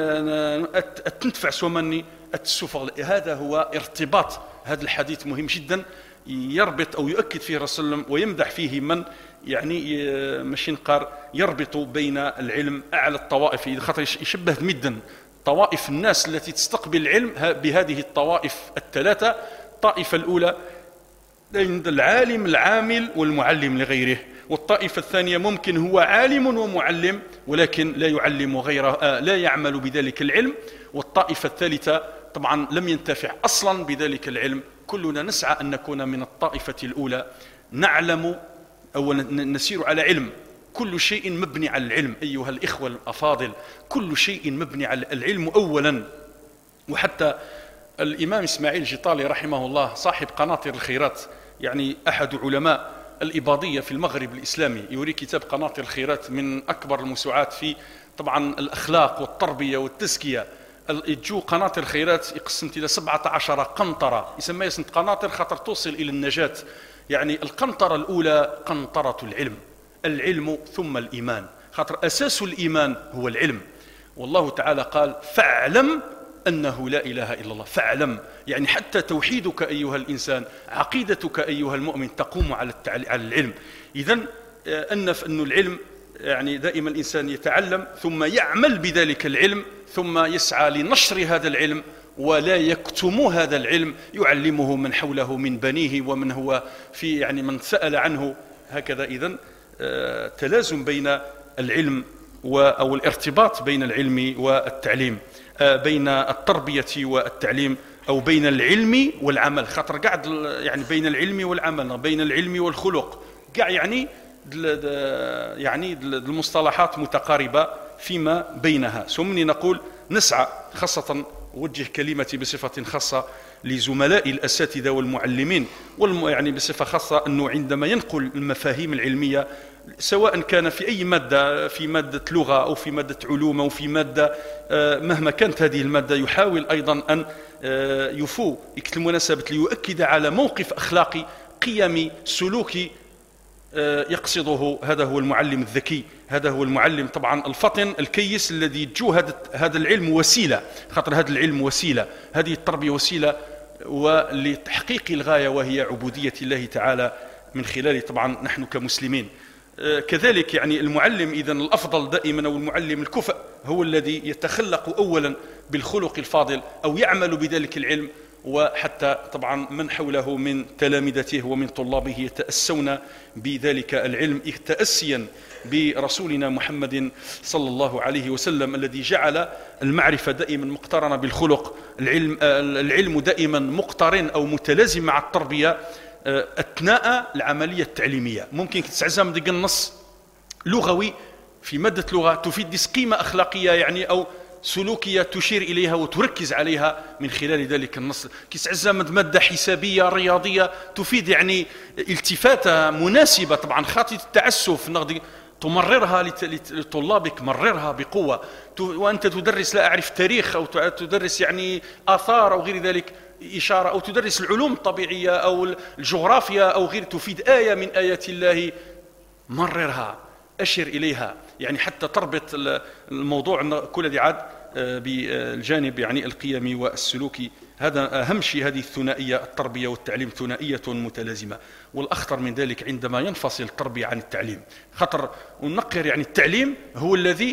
تنتفع سومني التسوفغ. هذا هو ارتباط. هذا الحديث مهم جدا يربط أو يؤكد فيه الرسول صلى الله عليه وسلم ويمدح فيه من يعني ماشي نقار يربط بين العلم أعلى الطوائف، خاطر يشبه مدا طوائف الناس التي تستقبل العلم بهذه الطوائف الثلاثة. الطائفة الأولى عند العالم العامل والمعلم لغيره، والطائفة الثانية ممكن هو عالم ومعلم ولكن لا يعلم غيره، آه لا يعمل بذلك العلم، والطائفة الثالثة طبعا لم ينتفع أصلا بذلك العلم. كلنا نسعى أن نكون من الطائفة الأولى، نعلم أو نسير على علم، كل شيء مبني على العلم أيها الإخوة الأفاضل، كل شيء مبني على العلم أولا. وحتى الإمام إسماعيل الجطالي رحمه الله صاحب قناطر الخيرات، يعني أحد علماء الإباضية في المغرب الإسلامي، يوري كتاب قناطر الخيرات من أكبر الموسوعات في طبعا الأخلاق والتربية والتزكية. جو قناطر الخيرات يقسم إلى سبعة عشر قنطرة، يسمى اسم قناطر خاطر توصل إلى النجاة. يعني القنطرة الأولى قنطرة العلم، العلم ثم الإيمان، خاطر أساس الإيمان هو العلم. والله تعالى قال فاعلم أنه لا إله إلا الله، فاعلم يعني حتى توحيدك أيها الإنسان، عقيدتك أيها المؤمن تقوم على على العلم. إذن أنف أن العلم يعني دائما الإنسان يتعلم ثم يعمل بذلك العلم، ثم يسعى لنشر هذا العلم ولا يكتم هذا العلم، يعلمه من حوله من بنيه ومن هو في يعني من سأل عنه هكذا. إذن تلازم بين العلم أو الارتباط بين العلم والتعليم، بين التربية والتعليم، أو بين العلم والعمل، خاطر قاعد يعني بين العلم والعمل، بين العلم والخلق، قاع يعني يعني المصطلحات متقاربة فيما بينها. ثم نقول نسعى، خاصة أوجه كلمتي بصفة خاصة لزملائي الأساتذة والمعلمين، والم يعني بصفة خاصة أنه عندما ينقل المفاهيم العلمية سواء كان في أي مادة، في مادة لغة أو في مادة علوم أو في مادة مهما كانت هذه المادة، يحاول أيضا أن يفو يكتب المناسبة ليؤكد على موقف أخلاقي قيمي سلوكي يقصده. هذا هو المعلم الذكي، هذا هو المعلم طبعا الفطن الكيس الذي جو هذا العلم وسيلة، خاطر هذا العلم وسيلة، هذه التربية وسيلة ولتحقيق الغاية وهي عبودية الله تعالى من خلال طبعا نحن كمسلمين. كذلك يعني المعلم إذن الأفضل دائما أو المعلم الكفء هو الذي يتخلق أولا بالخلق الفاضل أو يعمل بذلك العلم، وحتى طبعا من حوله من تلامذته ومن طلابه يتأسون بذلك العلم تأسيا برسولنا محمد صلى الله عليه وسلم الذي جعل المعرفة دائما مقترنة بالخلق، العلم, العلم دائما مقترن أو متلازم مع التربية أثناء العملية التعليمية. ممكن تستعزم ديك النص لغوي في مادة لغة تفيد قيمة أخلاقية يعني أو سلوكية تشير إليها وتركز عليها من خلال ذلك النص. كيستعزم مادة حسابية رياضية تفيد يعني التفاتة مناسبة، طبعا خاطئ التعسف نغدي تمررها لطلابك، مررها بقوة. وأنت تدرس لا أعرف تاريخ أو تدرس يعني آثار أو غير ذلك إشارة، أو تدرس العلوم الطبيعية أو الجغرافيا أو غير، تفيد آية من آيات الله، مررها أشر إليها يعني حتى تربط الموضوع كل ذي عاد بالجانب يعني القيمي والسلوكي. هذا أهم شيء، هذه الثنائية التربية والتعليم ثنائية متلازمة. والأخطر من ذلك عندما ينفصل التربية عن التعليم، خطر ونقر يعني التعليم هو الذي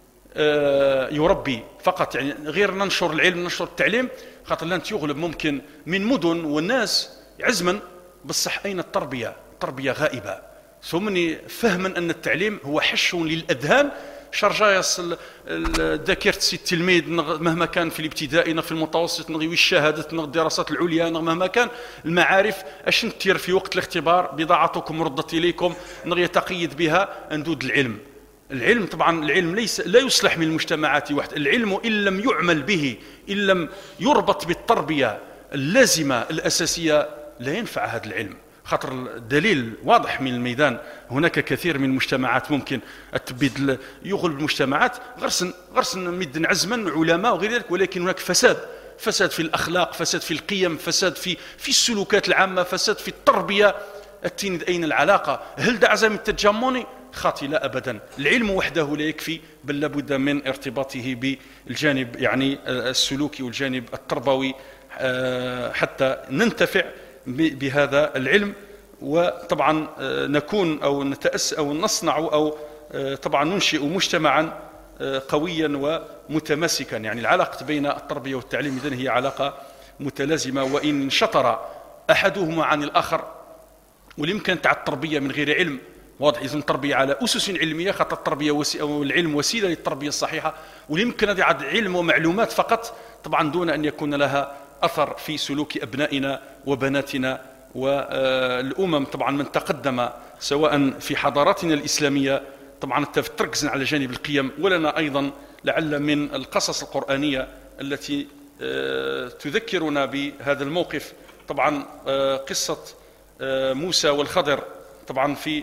يربي فقط، يعني غير ننشر العلم ننشر التعليم، خاطر لن يغلب ممكن من مدن والناس عزما بصح أين التربية؟ التربية غائبة. ثم فهما أن التعليم هو حش للأذهان، شرجايس ذاكرة سي التلميذ مهما كان في الابتدائي في المتوسط نغي الشهادة نغي الدراسات العليا مهما كان المعارف، اش نتير في وقت الاختبار بضاعتكم ردت إليكم نغي يتقيد بها أندود العلم. العلم طبعا العلم ليس لا يصلح من المجتمعات واحد، العلم إن لم يعمل به، إن لم يربط بالتربية اللازمة الأساسية لا ينفع هذا العلم. خاطر الدليل واضح من الميدان، هناك كثير من المجتمعات ممكن التبيد يغلب المجتمعات غرسن غرسن مدن عزما علماء وغير ذلك، ولكن هناك فساد، فساد في الأخلاق، فساد في القيم، فساد في في السلوكات العامة، فساد في التربية. التيند أين العلاقة؟ هل ده عزم التجموني؟ خاطئ لا أبدا. العلم وحده لا يكفي، بل لابد من ارتباطه بالجانب يعني السلوكي والجانب التربوي حتى ننتفع بهذا العلم، وطبعا نكون أو نتأس أو نصنع أو طبعا ننشئ مجتمعا قويا ومتماسكا. يعني العلاقة بين التربية والتعليم إذن هي علاقة متلازمة، وإن شطر أحدهما عن الآخر واليمكن تاع التربية من غير علم واضح. إذن التربية على أسس علمية، خاطر التربية وسي... أو العلم وسيلة للتربية الصحيحة، واليمكن هذه عاد علم ومعلومات فقط طبعا دون أن يكون لها أثر في سلوك أبنائنا وبناتنا والأمم. طبعا من تقدم سواء في حضاراتنا الإسلامية طبعا تركز على جانب القيم، ولنا أيضا لعل من القصص القرآنية التي تذكرنا بهذا الموقف. طبعا قصة موسى والخضر طبعا في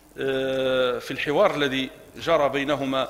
في الحوار الذي جرى بينهما،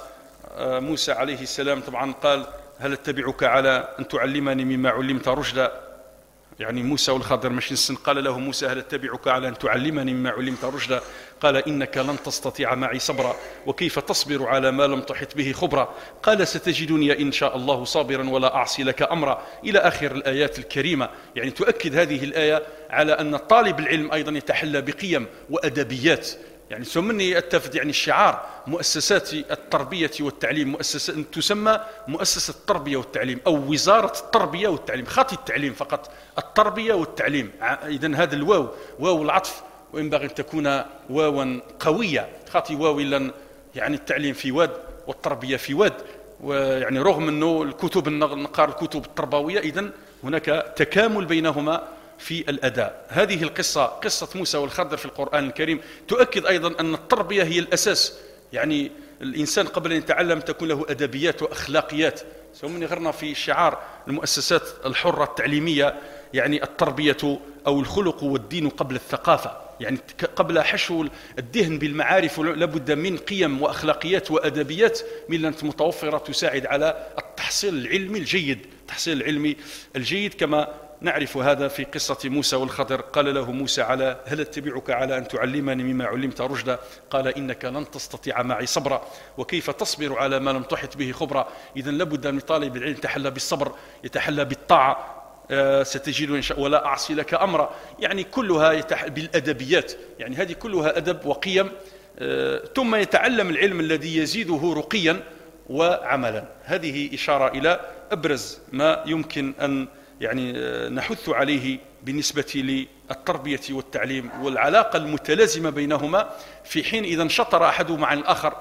موسى عليه السلام طبعا قال: هل اتبعك على أن تعلمني مما علمت رشدا؟ يعني موسى والخضر ماشي نسن. قال له موسى: هل اتبعك على أن تعلمني مما علمت رشدا؟ قال: إنك لن تستطيع معي صبرا، وكيف تصبر على ما لم تحط به خبرا؟ قال: ستجدني إن شاء الله صابرا ولا أعصي لك أمرا، إلى آخر الآيات الكريمة. يعني تؤكد هذه الآية على أن طالب العلم أيضا يتحلى بقيم وأدبيات. يعني ثمني التفت يعني الشعار مؤسسات التربية والتعليم، مؤسسة تسمى مؤسسة التربية والتعليم أو وزارة التربية والتعليم، خاطي التعليم فقط، التربية والتعليم. إذن هذا الواو واو العطف، وينبغي أن تكون واوا قوية، خاطي واو إلا يعني التعليم في واد والتربية في واد. ويعني رغم أنه الكتب نقار الكتب التربوية، إذن هناك تكامل بينهما في الأداء. هذه القصة قصة موسى والخضر في القرآن الكريم تؤكد أيضا أن التربية هي الأساس. يعني الإنسان قبل أن يتعلم تكون له أدبيات وأخلاقيات. سومني غرنا في شعار المؤسسات الحرة التعليمية، يعني التربية أو الخلق والدين قبل الثقافة. يعني قبل حشو الدهن بالمعارف لابد من قيم وأخلاقيات وأدبيات من متوفرة تساعد على التحصيل العلمي الجيد، التحصيل العلمي الجيد. كما نعرف هذا في قصة موسى والخضر. قال له موسى: على هل اتبعك على أن تعلمني مما علمت رشدا؟ قال: إنك لن تستطيع معي صبرا، وكيف تصبر على ما لم تحط به خبرا؟ إذن لابد من طالب العلم يتحلى بالصبر، يتحلى بالطاعة. آه ستجد إن شاء ولا أعصي لك أمرا. يعني كلها يتح... بالأدبيات، يعني هذه كلها أدب وقيم. آه ثم يتعلم العلم الذي يزيده رقيا وعملا. هذه إشارة إلى أبرز ما يمكن أن يعني نحث عليه بالنسبة للتربية والتعليم والعلاقة المتلازمة بينهما، في حين إذا انشطر أحدهما عن الآخر.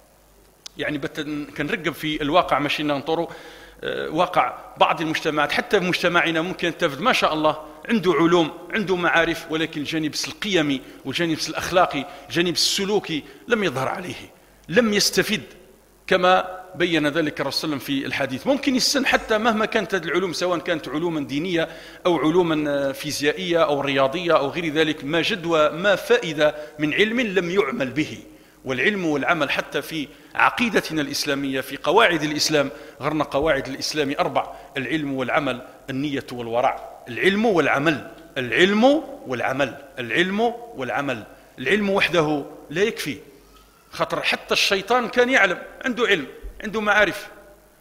يعني كنرقب في الواقع، ماشي ننطروا واقع بعض المجتمعات، حتى في مجتمعنا ممكن تفد ما شاء الله عنده علوم عنده معارف، ولكن الجانب القيمي والجانب الأخلاقي الجانب السلوكي لم يظهر عليه، لم يستفد كما بين ذلك الرسول في الحديث. ممكن يسن حتى مهما كانت هذه العلوم، سواء كانت علوما دينية أو علوما فيزيائية أو رياضية أو غير ذلك، ما جدوى ما فائدة من علم لم يعمل به. والعلم والعمل حتى في عقيدتنا الإسلامية في قواعد الإسلام، غرنا قواعد الإسلام أربع: العلم والعمل، النية والورع. العلم والعمل، العلم والعمل، العلم والعمل. العلم وحده لا يكفي، خاطر حتى الشيطان كان يعلم، عنده علم عنده معارف،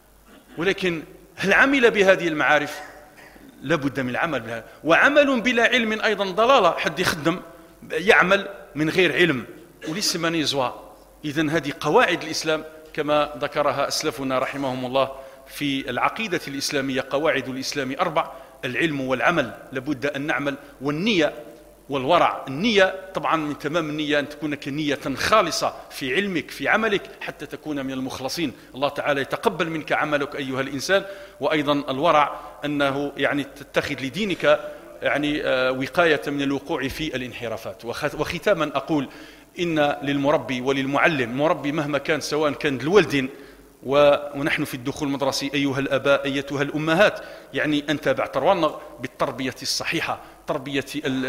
ولكن هل عمل بهذه المعارف؟ لابد من العمل بها. وعمل بلا علم أيضا ضلالة، حد يخدم يعمل من غير علم وليس من يزوى. إذن هذه قواعد الإسلام كما ذكرها أسلافنا رحمهم الله في العقيدة الإسلامية. قواعد الإسلام أربع: العلم والعمل، لابد أن نعمل، والنية والورع. النية طبعا من تمام النية أن تكون كنية خالصة في علمك في عملك حتى تكون من المخلصين، الله تعالى يتقبل منك عملك أيها الإنسان. وأيضا الورع أنه يعني تتخذ لدينك يعني وقاية من الوقوع في الانحرافات. وختاما أقول إن للمربي وللمعلم، المربي مهما كان، سواء كان الوالدين ونحن في الدخول المدرسي، أيها الآباء أيتها الأمهات، يعني أن تابع تروانغ بالتربية الصحيحة، تربية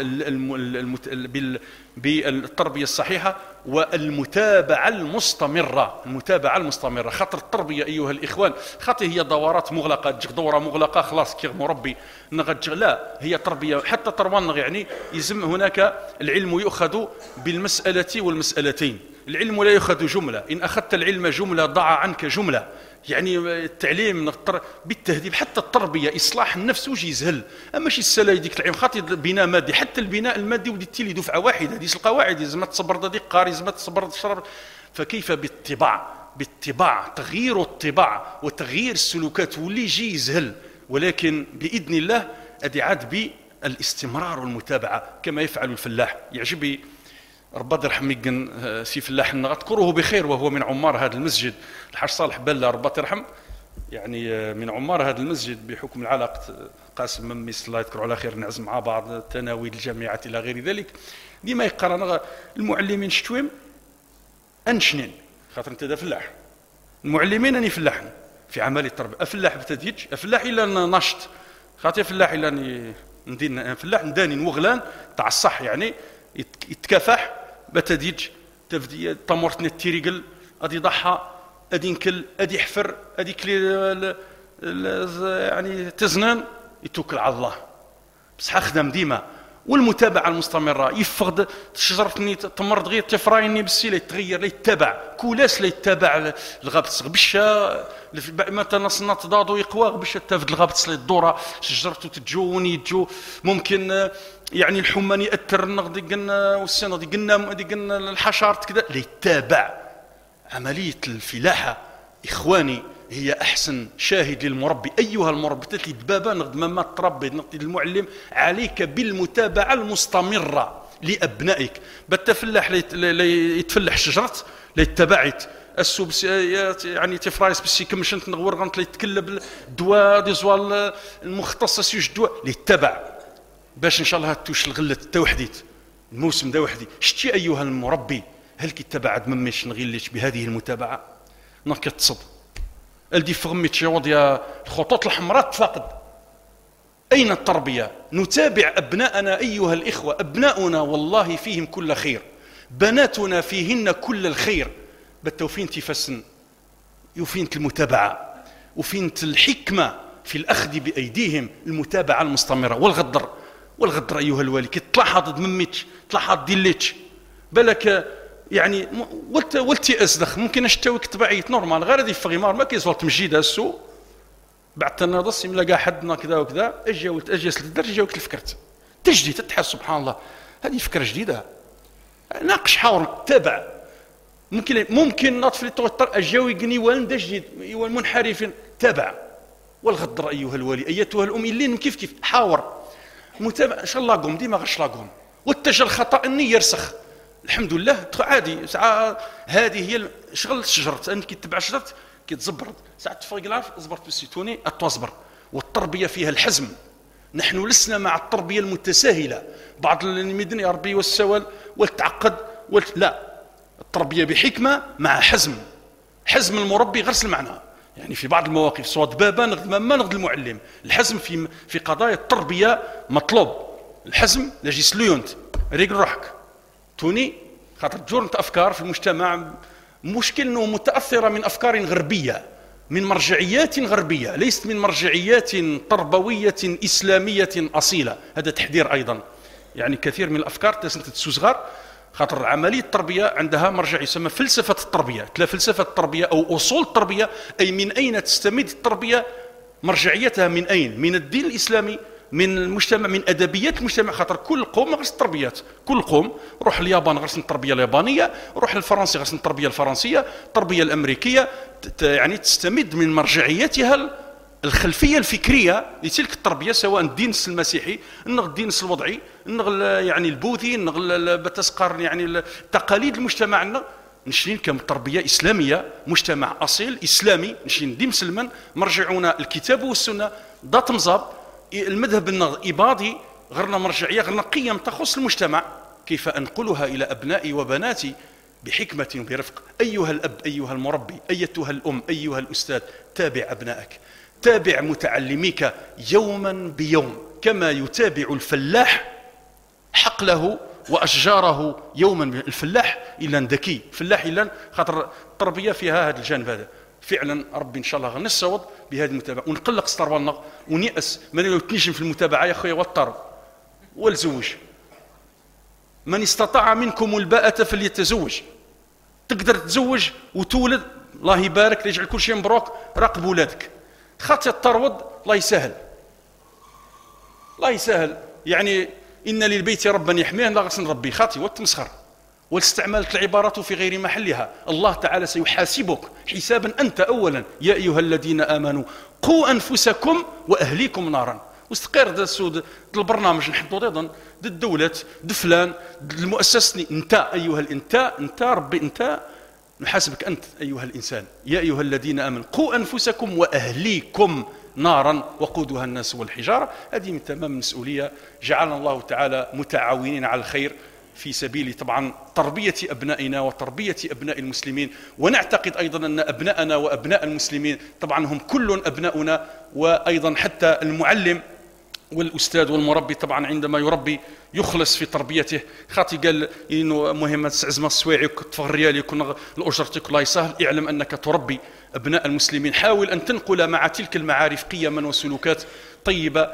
بالتربية الصحيحة والمتابعة المستمرة، المتابعة المستمرة. خاطر التربية أيها الإخوان خاطر هي دورات مغلقة، تجيك دورة مغلقة خلاص كي مربي نغتج، لا، هي تربية حتى تروانغ. يعني يزم هناك العلم يؤخذ بالمسألة والمسألتين، العلم لا يؤخذ جملة، إن أخذت العلم جملة ضاع عنك جملة. يعني التعليم بالتهذيب، حتى التربية إصلاح النفس وجه يزهل، أما شي السلا ديك العلم خاطر بناء مادي، حتى البناء المادي وديتي لي دفعة واحدة، هذه القواعد لازم تصبر ديك قاري، لازم تصبر تشرب. فكيف بالطباع؟ بالطباع، تغيير الطباع وتغيير السلوكات واللي يجي يزهل، ولكن بإذن الله أدي عاد بالاستمرار والمتابعة كما يفعل الفلاح. يعجبني ربي يرحم يقن سي فلاح اذكره بخير وهو من عمار هذا المسجد، الحاج صالح بله ربي يرحم، يعني من عمار هذا المسجد بحكم العلاقة قاسم مميس الله يذكره على خير، نعزم مع بعض التناوي الجامعات الى غير ذلك. ديما يقرا المعلمين شتويم انشنين خاطر انت فلاح، المعلمين اني فلاحين في عمليه التربيه. افلاح بتديج افلاح الا نشط، خاطر فلاح الا ندين فلاح نداني نوغلان تاع الصح، يعني يتكافح بتديج تفدي طمرتنا التيريقل ادي ضحى ادي نكل ادي حفر ادي كلي يعني تزنان يتوكل على الله، بصح خدم ديما. والمتابعه المستمره، يفقد شجرتني تمرض غير تفرايني بالسي لا يتغير لا يتبع كولاس لا يتبع الغابت غبشه مثلا نصنط ضادو يقوى غبشه تافد الغابت سلي الدوره شجرته تجوني تجو ممكن يعني الحمان ياثر نغدي قلنا والسنه دي قلنا دي قلنا الحشرات كذا لا يتبع. عمليه الفلاحه اخواني هي احسن شاهد للمربي. ايها المربي تتلي دبابه نغد ما تربي نغدي المعلم، عليك بالمتابعه المستمره لابنائك. بتفلاح يتفلح شجرت لا يتبعت السوب يعني تفرايس بس كمشنت نغور غنت لا يتكلب الدواء دي زوال المختص يوج دواء لا يتبع باش ان شاء الله توش الغله التوحديت الموسم ده وحدي. شتي ايها المربي هل كتبع مميش نغيلش بهذه المتابعه نكتصد الدي فغمي تشيوض يا الخطوط الحمراء تفقد. أين التربية؟ نتابع أبناءنا أيها الإخوة، أبناؤنا والله فيهم كل خير، بناتنا فيهن كل الخير، بالتوفين تفسن يفين المتابعة وفين الحكمة في الأخذ بأيديهم، المتابعة المستمرة. والغدر والغدر أيها الوالي كي تلاحظ مميتش تلاحظ ديليتش بالك يعني والتئاس دخ ممكن اشتويك تبعيت نورمال غير هذه فغيمار ما كيزول تمجيد السو بعد تناضص يملا حدنا كذا وكذا اجي ولت اجيس للدرجه جاوك الفكرت تجديد تتحس سبحان الله هذه فكره جديده. ناقش حاور تابع ممكن ممكن نطفي التوتر اجاوي قني والد جديد والمنحرفين تابع. والغدر ايها الولي ايتها الام اللي كيف كيف حاور متابع ان شاء الله قوم ديما غش لاقوم واتجه الخطا اني يرسخ الحمد لله عادي. ساعه هذه هي شغل الشجره انك تتبع شجره كيتزبرد ساعه تفرق العرف زبرت بالسيتوني اتصبر. والتربيه فيها الحزم، نحن لسنا مع التربيه المتساهله بعض المدن يا ربي والسوال والتعقد والت... لا التربيه بحكمه مع حزم. حزم المربي غرس المعنى يعني في بعض المواقف صوت بابا نغد ما نغد المعلم. الحزم في في قضايا التربيه مطلوب. الحزم لاجي سليونت ريق روحك توني خاطر جرنت افكار في المجتمع مشكل انه متاثره من افكار غربيه من مرجعيات غربيه ليست من مرجعيات تربويه اسلاميه اصيله. هذا تحذير ايضا يعني كثير من الافكار تسوزغر خاطر عمليه التربيه عندها مرجع يسمى فلسفه التربيه. تلا فلسفه التربيه او اصول التربيه اي من اين تستمد التربيه مرجعيتها من اين؟ من الدين الاسلامي من المجتمع من ادبيات المجتمع. خاطر كل قوم غرس التربيات كل قوم روح اليابان غرس التربيه اليابانيه روح الفرنسي غرس التربيه الفرنسيه التربيه الامريكيه يعني تستمد من مرجعيتها الخلفيه الفكريه لتلك التربيه سواء الدين المسيحي النغ الدين الوضعي النغ يعني البوذي النغ بتسقر يعني تقاليد المجتمع نشرين كم تربيه اسلاميه مجتمع اصيل اسلامي نشرين دي مسلما مرجعونا الكتاب والسنه ضات مزاب المذهب الإباضي غرنا مرجعية غرنا قيم تخص المجتمع كيف أنقلها إلى أبنائي وبناتي بحكمة وبرفق. أيها الأب أيها المربي أيتها الأم أيها الأستاذ تابع أبنائك تابع متعلميك يوما بيوم كما يتابع الفلاح حقله وأشجاره يوما بيوم. الفلاح إلا ذكي الفلاح إلا خاطر التربية فيها هذا الجانب هذا فعلا. ربي ان شاء الله غنصوت بهذه المتابعه ونقلق ستروالنا ونيأس ما تنجم في المتابعه يا خويا وطر والزوج. من استطاع منكم الباءة فليتزوج تقدر تتزوج وتولد، الله يبارك يجعل كل شيء مبروك، راقب ولادك. خاطر التروض الله يسهل، الله يسهل. يعني إن للبيت ربا يحميه لا غسن ربي خاطي والتمسخر واستعملت العبارات في غير محلها. الله تعالى سيحاسبك حسابا أنت أولا. يا أيها الذين آمنوا قوا أنفسكم وأهليكم نارا. واستقر دا السود البرنامج نحطو ايضا ضد الدولة ضد فلان ضد المؤسسة. انت ايها الانت انت ربي انت نحاسبك انت ايها الانسان. يا ايها الذين امنوا قوا انفسكم واهليكم نارا وقودها الناس والحجاره. هذه من تمام المسؤوليه. جعلنا الله تعالى متعاونين على الخير في سبيل طبعا تربيه ابنائنا وتربيه ابناء المسلمين. ونعتقد ايضا ان ابناءنا وابناء المسلمين طبعا هم كل ابناؤنا، وايضا حتى المعلم والاستاذ والمربي طبعا عندما يربي يخلص في تربيته. خاطي قال انه مهمه تسعزم السوايع وتفغ ريال يكون الاجرتك الله يسهل. اعلم انك تربي ابناء المسلمين. حاول ان تنقل مع تلك المعارف قيما وسلوكات طيبه،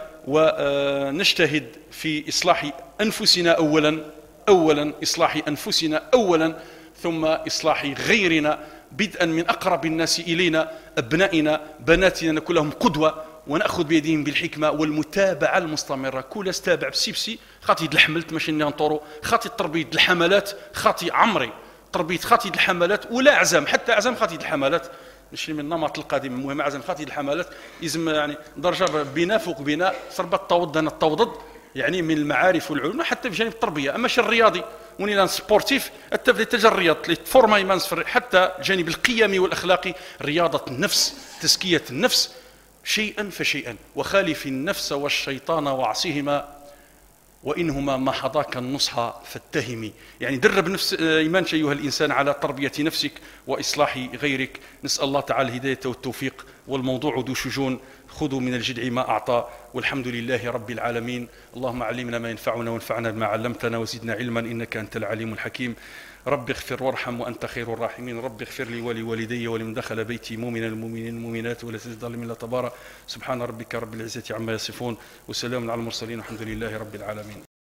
ونجتهد في اصلاح انفسنا اولا اولا اصلاح انفسنا اولا ثم اصلاح غيرنا، بدءا من اقرب الناس الينا ابنائنا بناتنا، نكون لهم قدوه وناخذ بيدهم بالحكمه والمتابعه المستمره. كل استابع بسيبسي خاطي الحملت ماشي ننطرو خاطي تربيه الحملات خاطي عمري تربيه خاطي الحملات ولا عزم حتى عزم خاطي الحملات ماشي من النمط القديم. المهم عزم خاطي الحملات يزم يعني درجه بناء فوق بناء صربت التوض انا التوضد يعني من المعارف والعلوم حتى في جانب التربيه. اما شي الرياضي ونيلان سبورتيف التفضيل تجا الرياض فورما يمانس حتى الجانب القيمي والاخلاقي. رياضه النفس تزكيه النفس شيئا فشيئا. وخالف النفس والشيطان وعصيهما وإنهما ما حضاك النصح فاتهمي. يعني درب نفس إيمانك أيها الإنسان على تربية نفسك وإصلاح غيرك. نسأل الله تعالى الهداية والتوفيق. والموضوع ذو شجون، خذوا من الجدع ما أعطى، والحمد لله رب العالمين. اللهم علمنا ما ينفعنا وانفعنا بما علمتنا وزدنا علما إنك أنت العليم الحكيم. رب اغفر وارحم وأنت خير الراحمين. رب اغفر لي ولوالدي ولمن دخل بيتي مؤمنا المؤمنين المؤمنات ولا تزد ظالمين إلا تبارك. سبحان ربك رب العزة عما يصفون وسلام على المرسلين والحمد لله رب العالمين.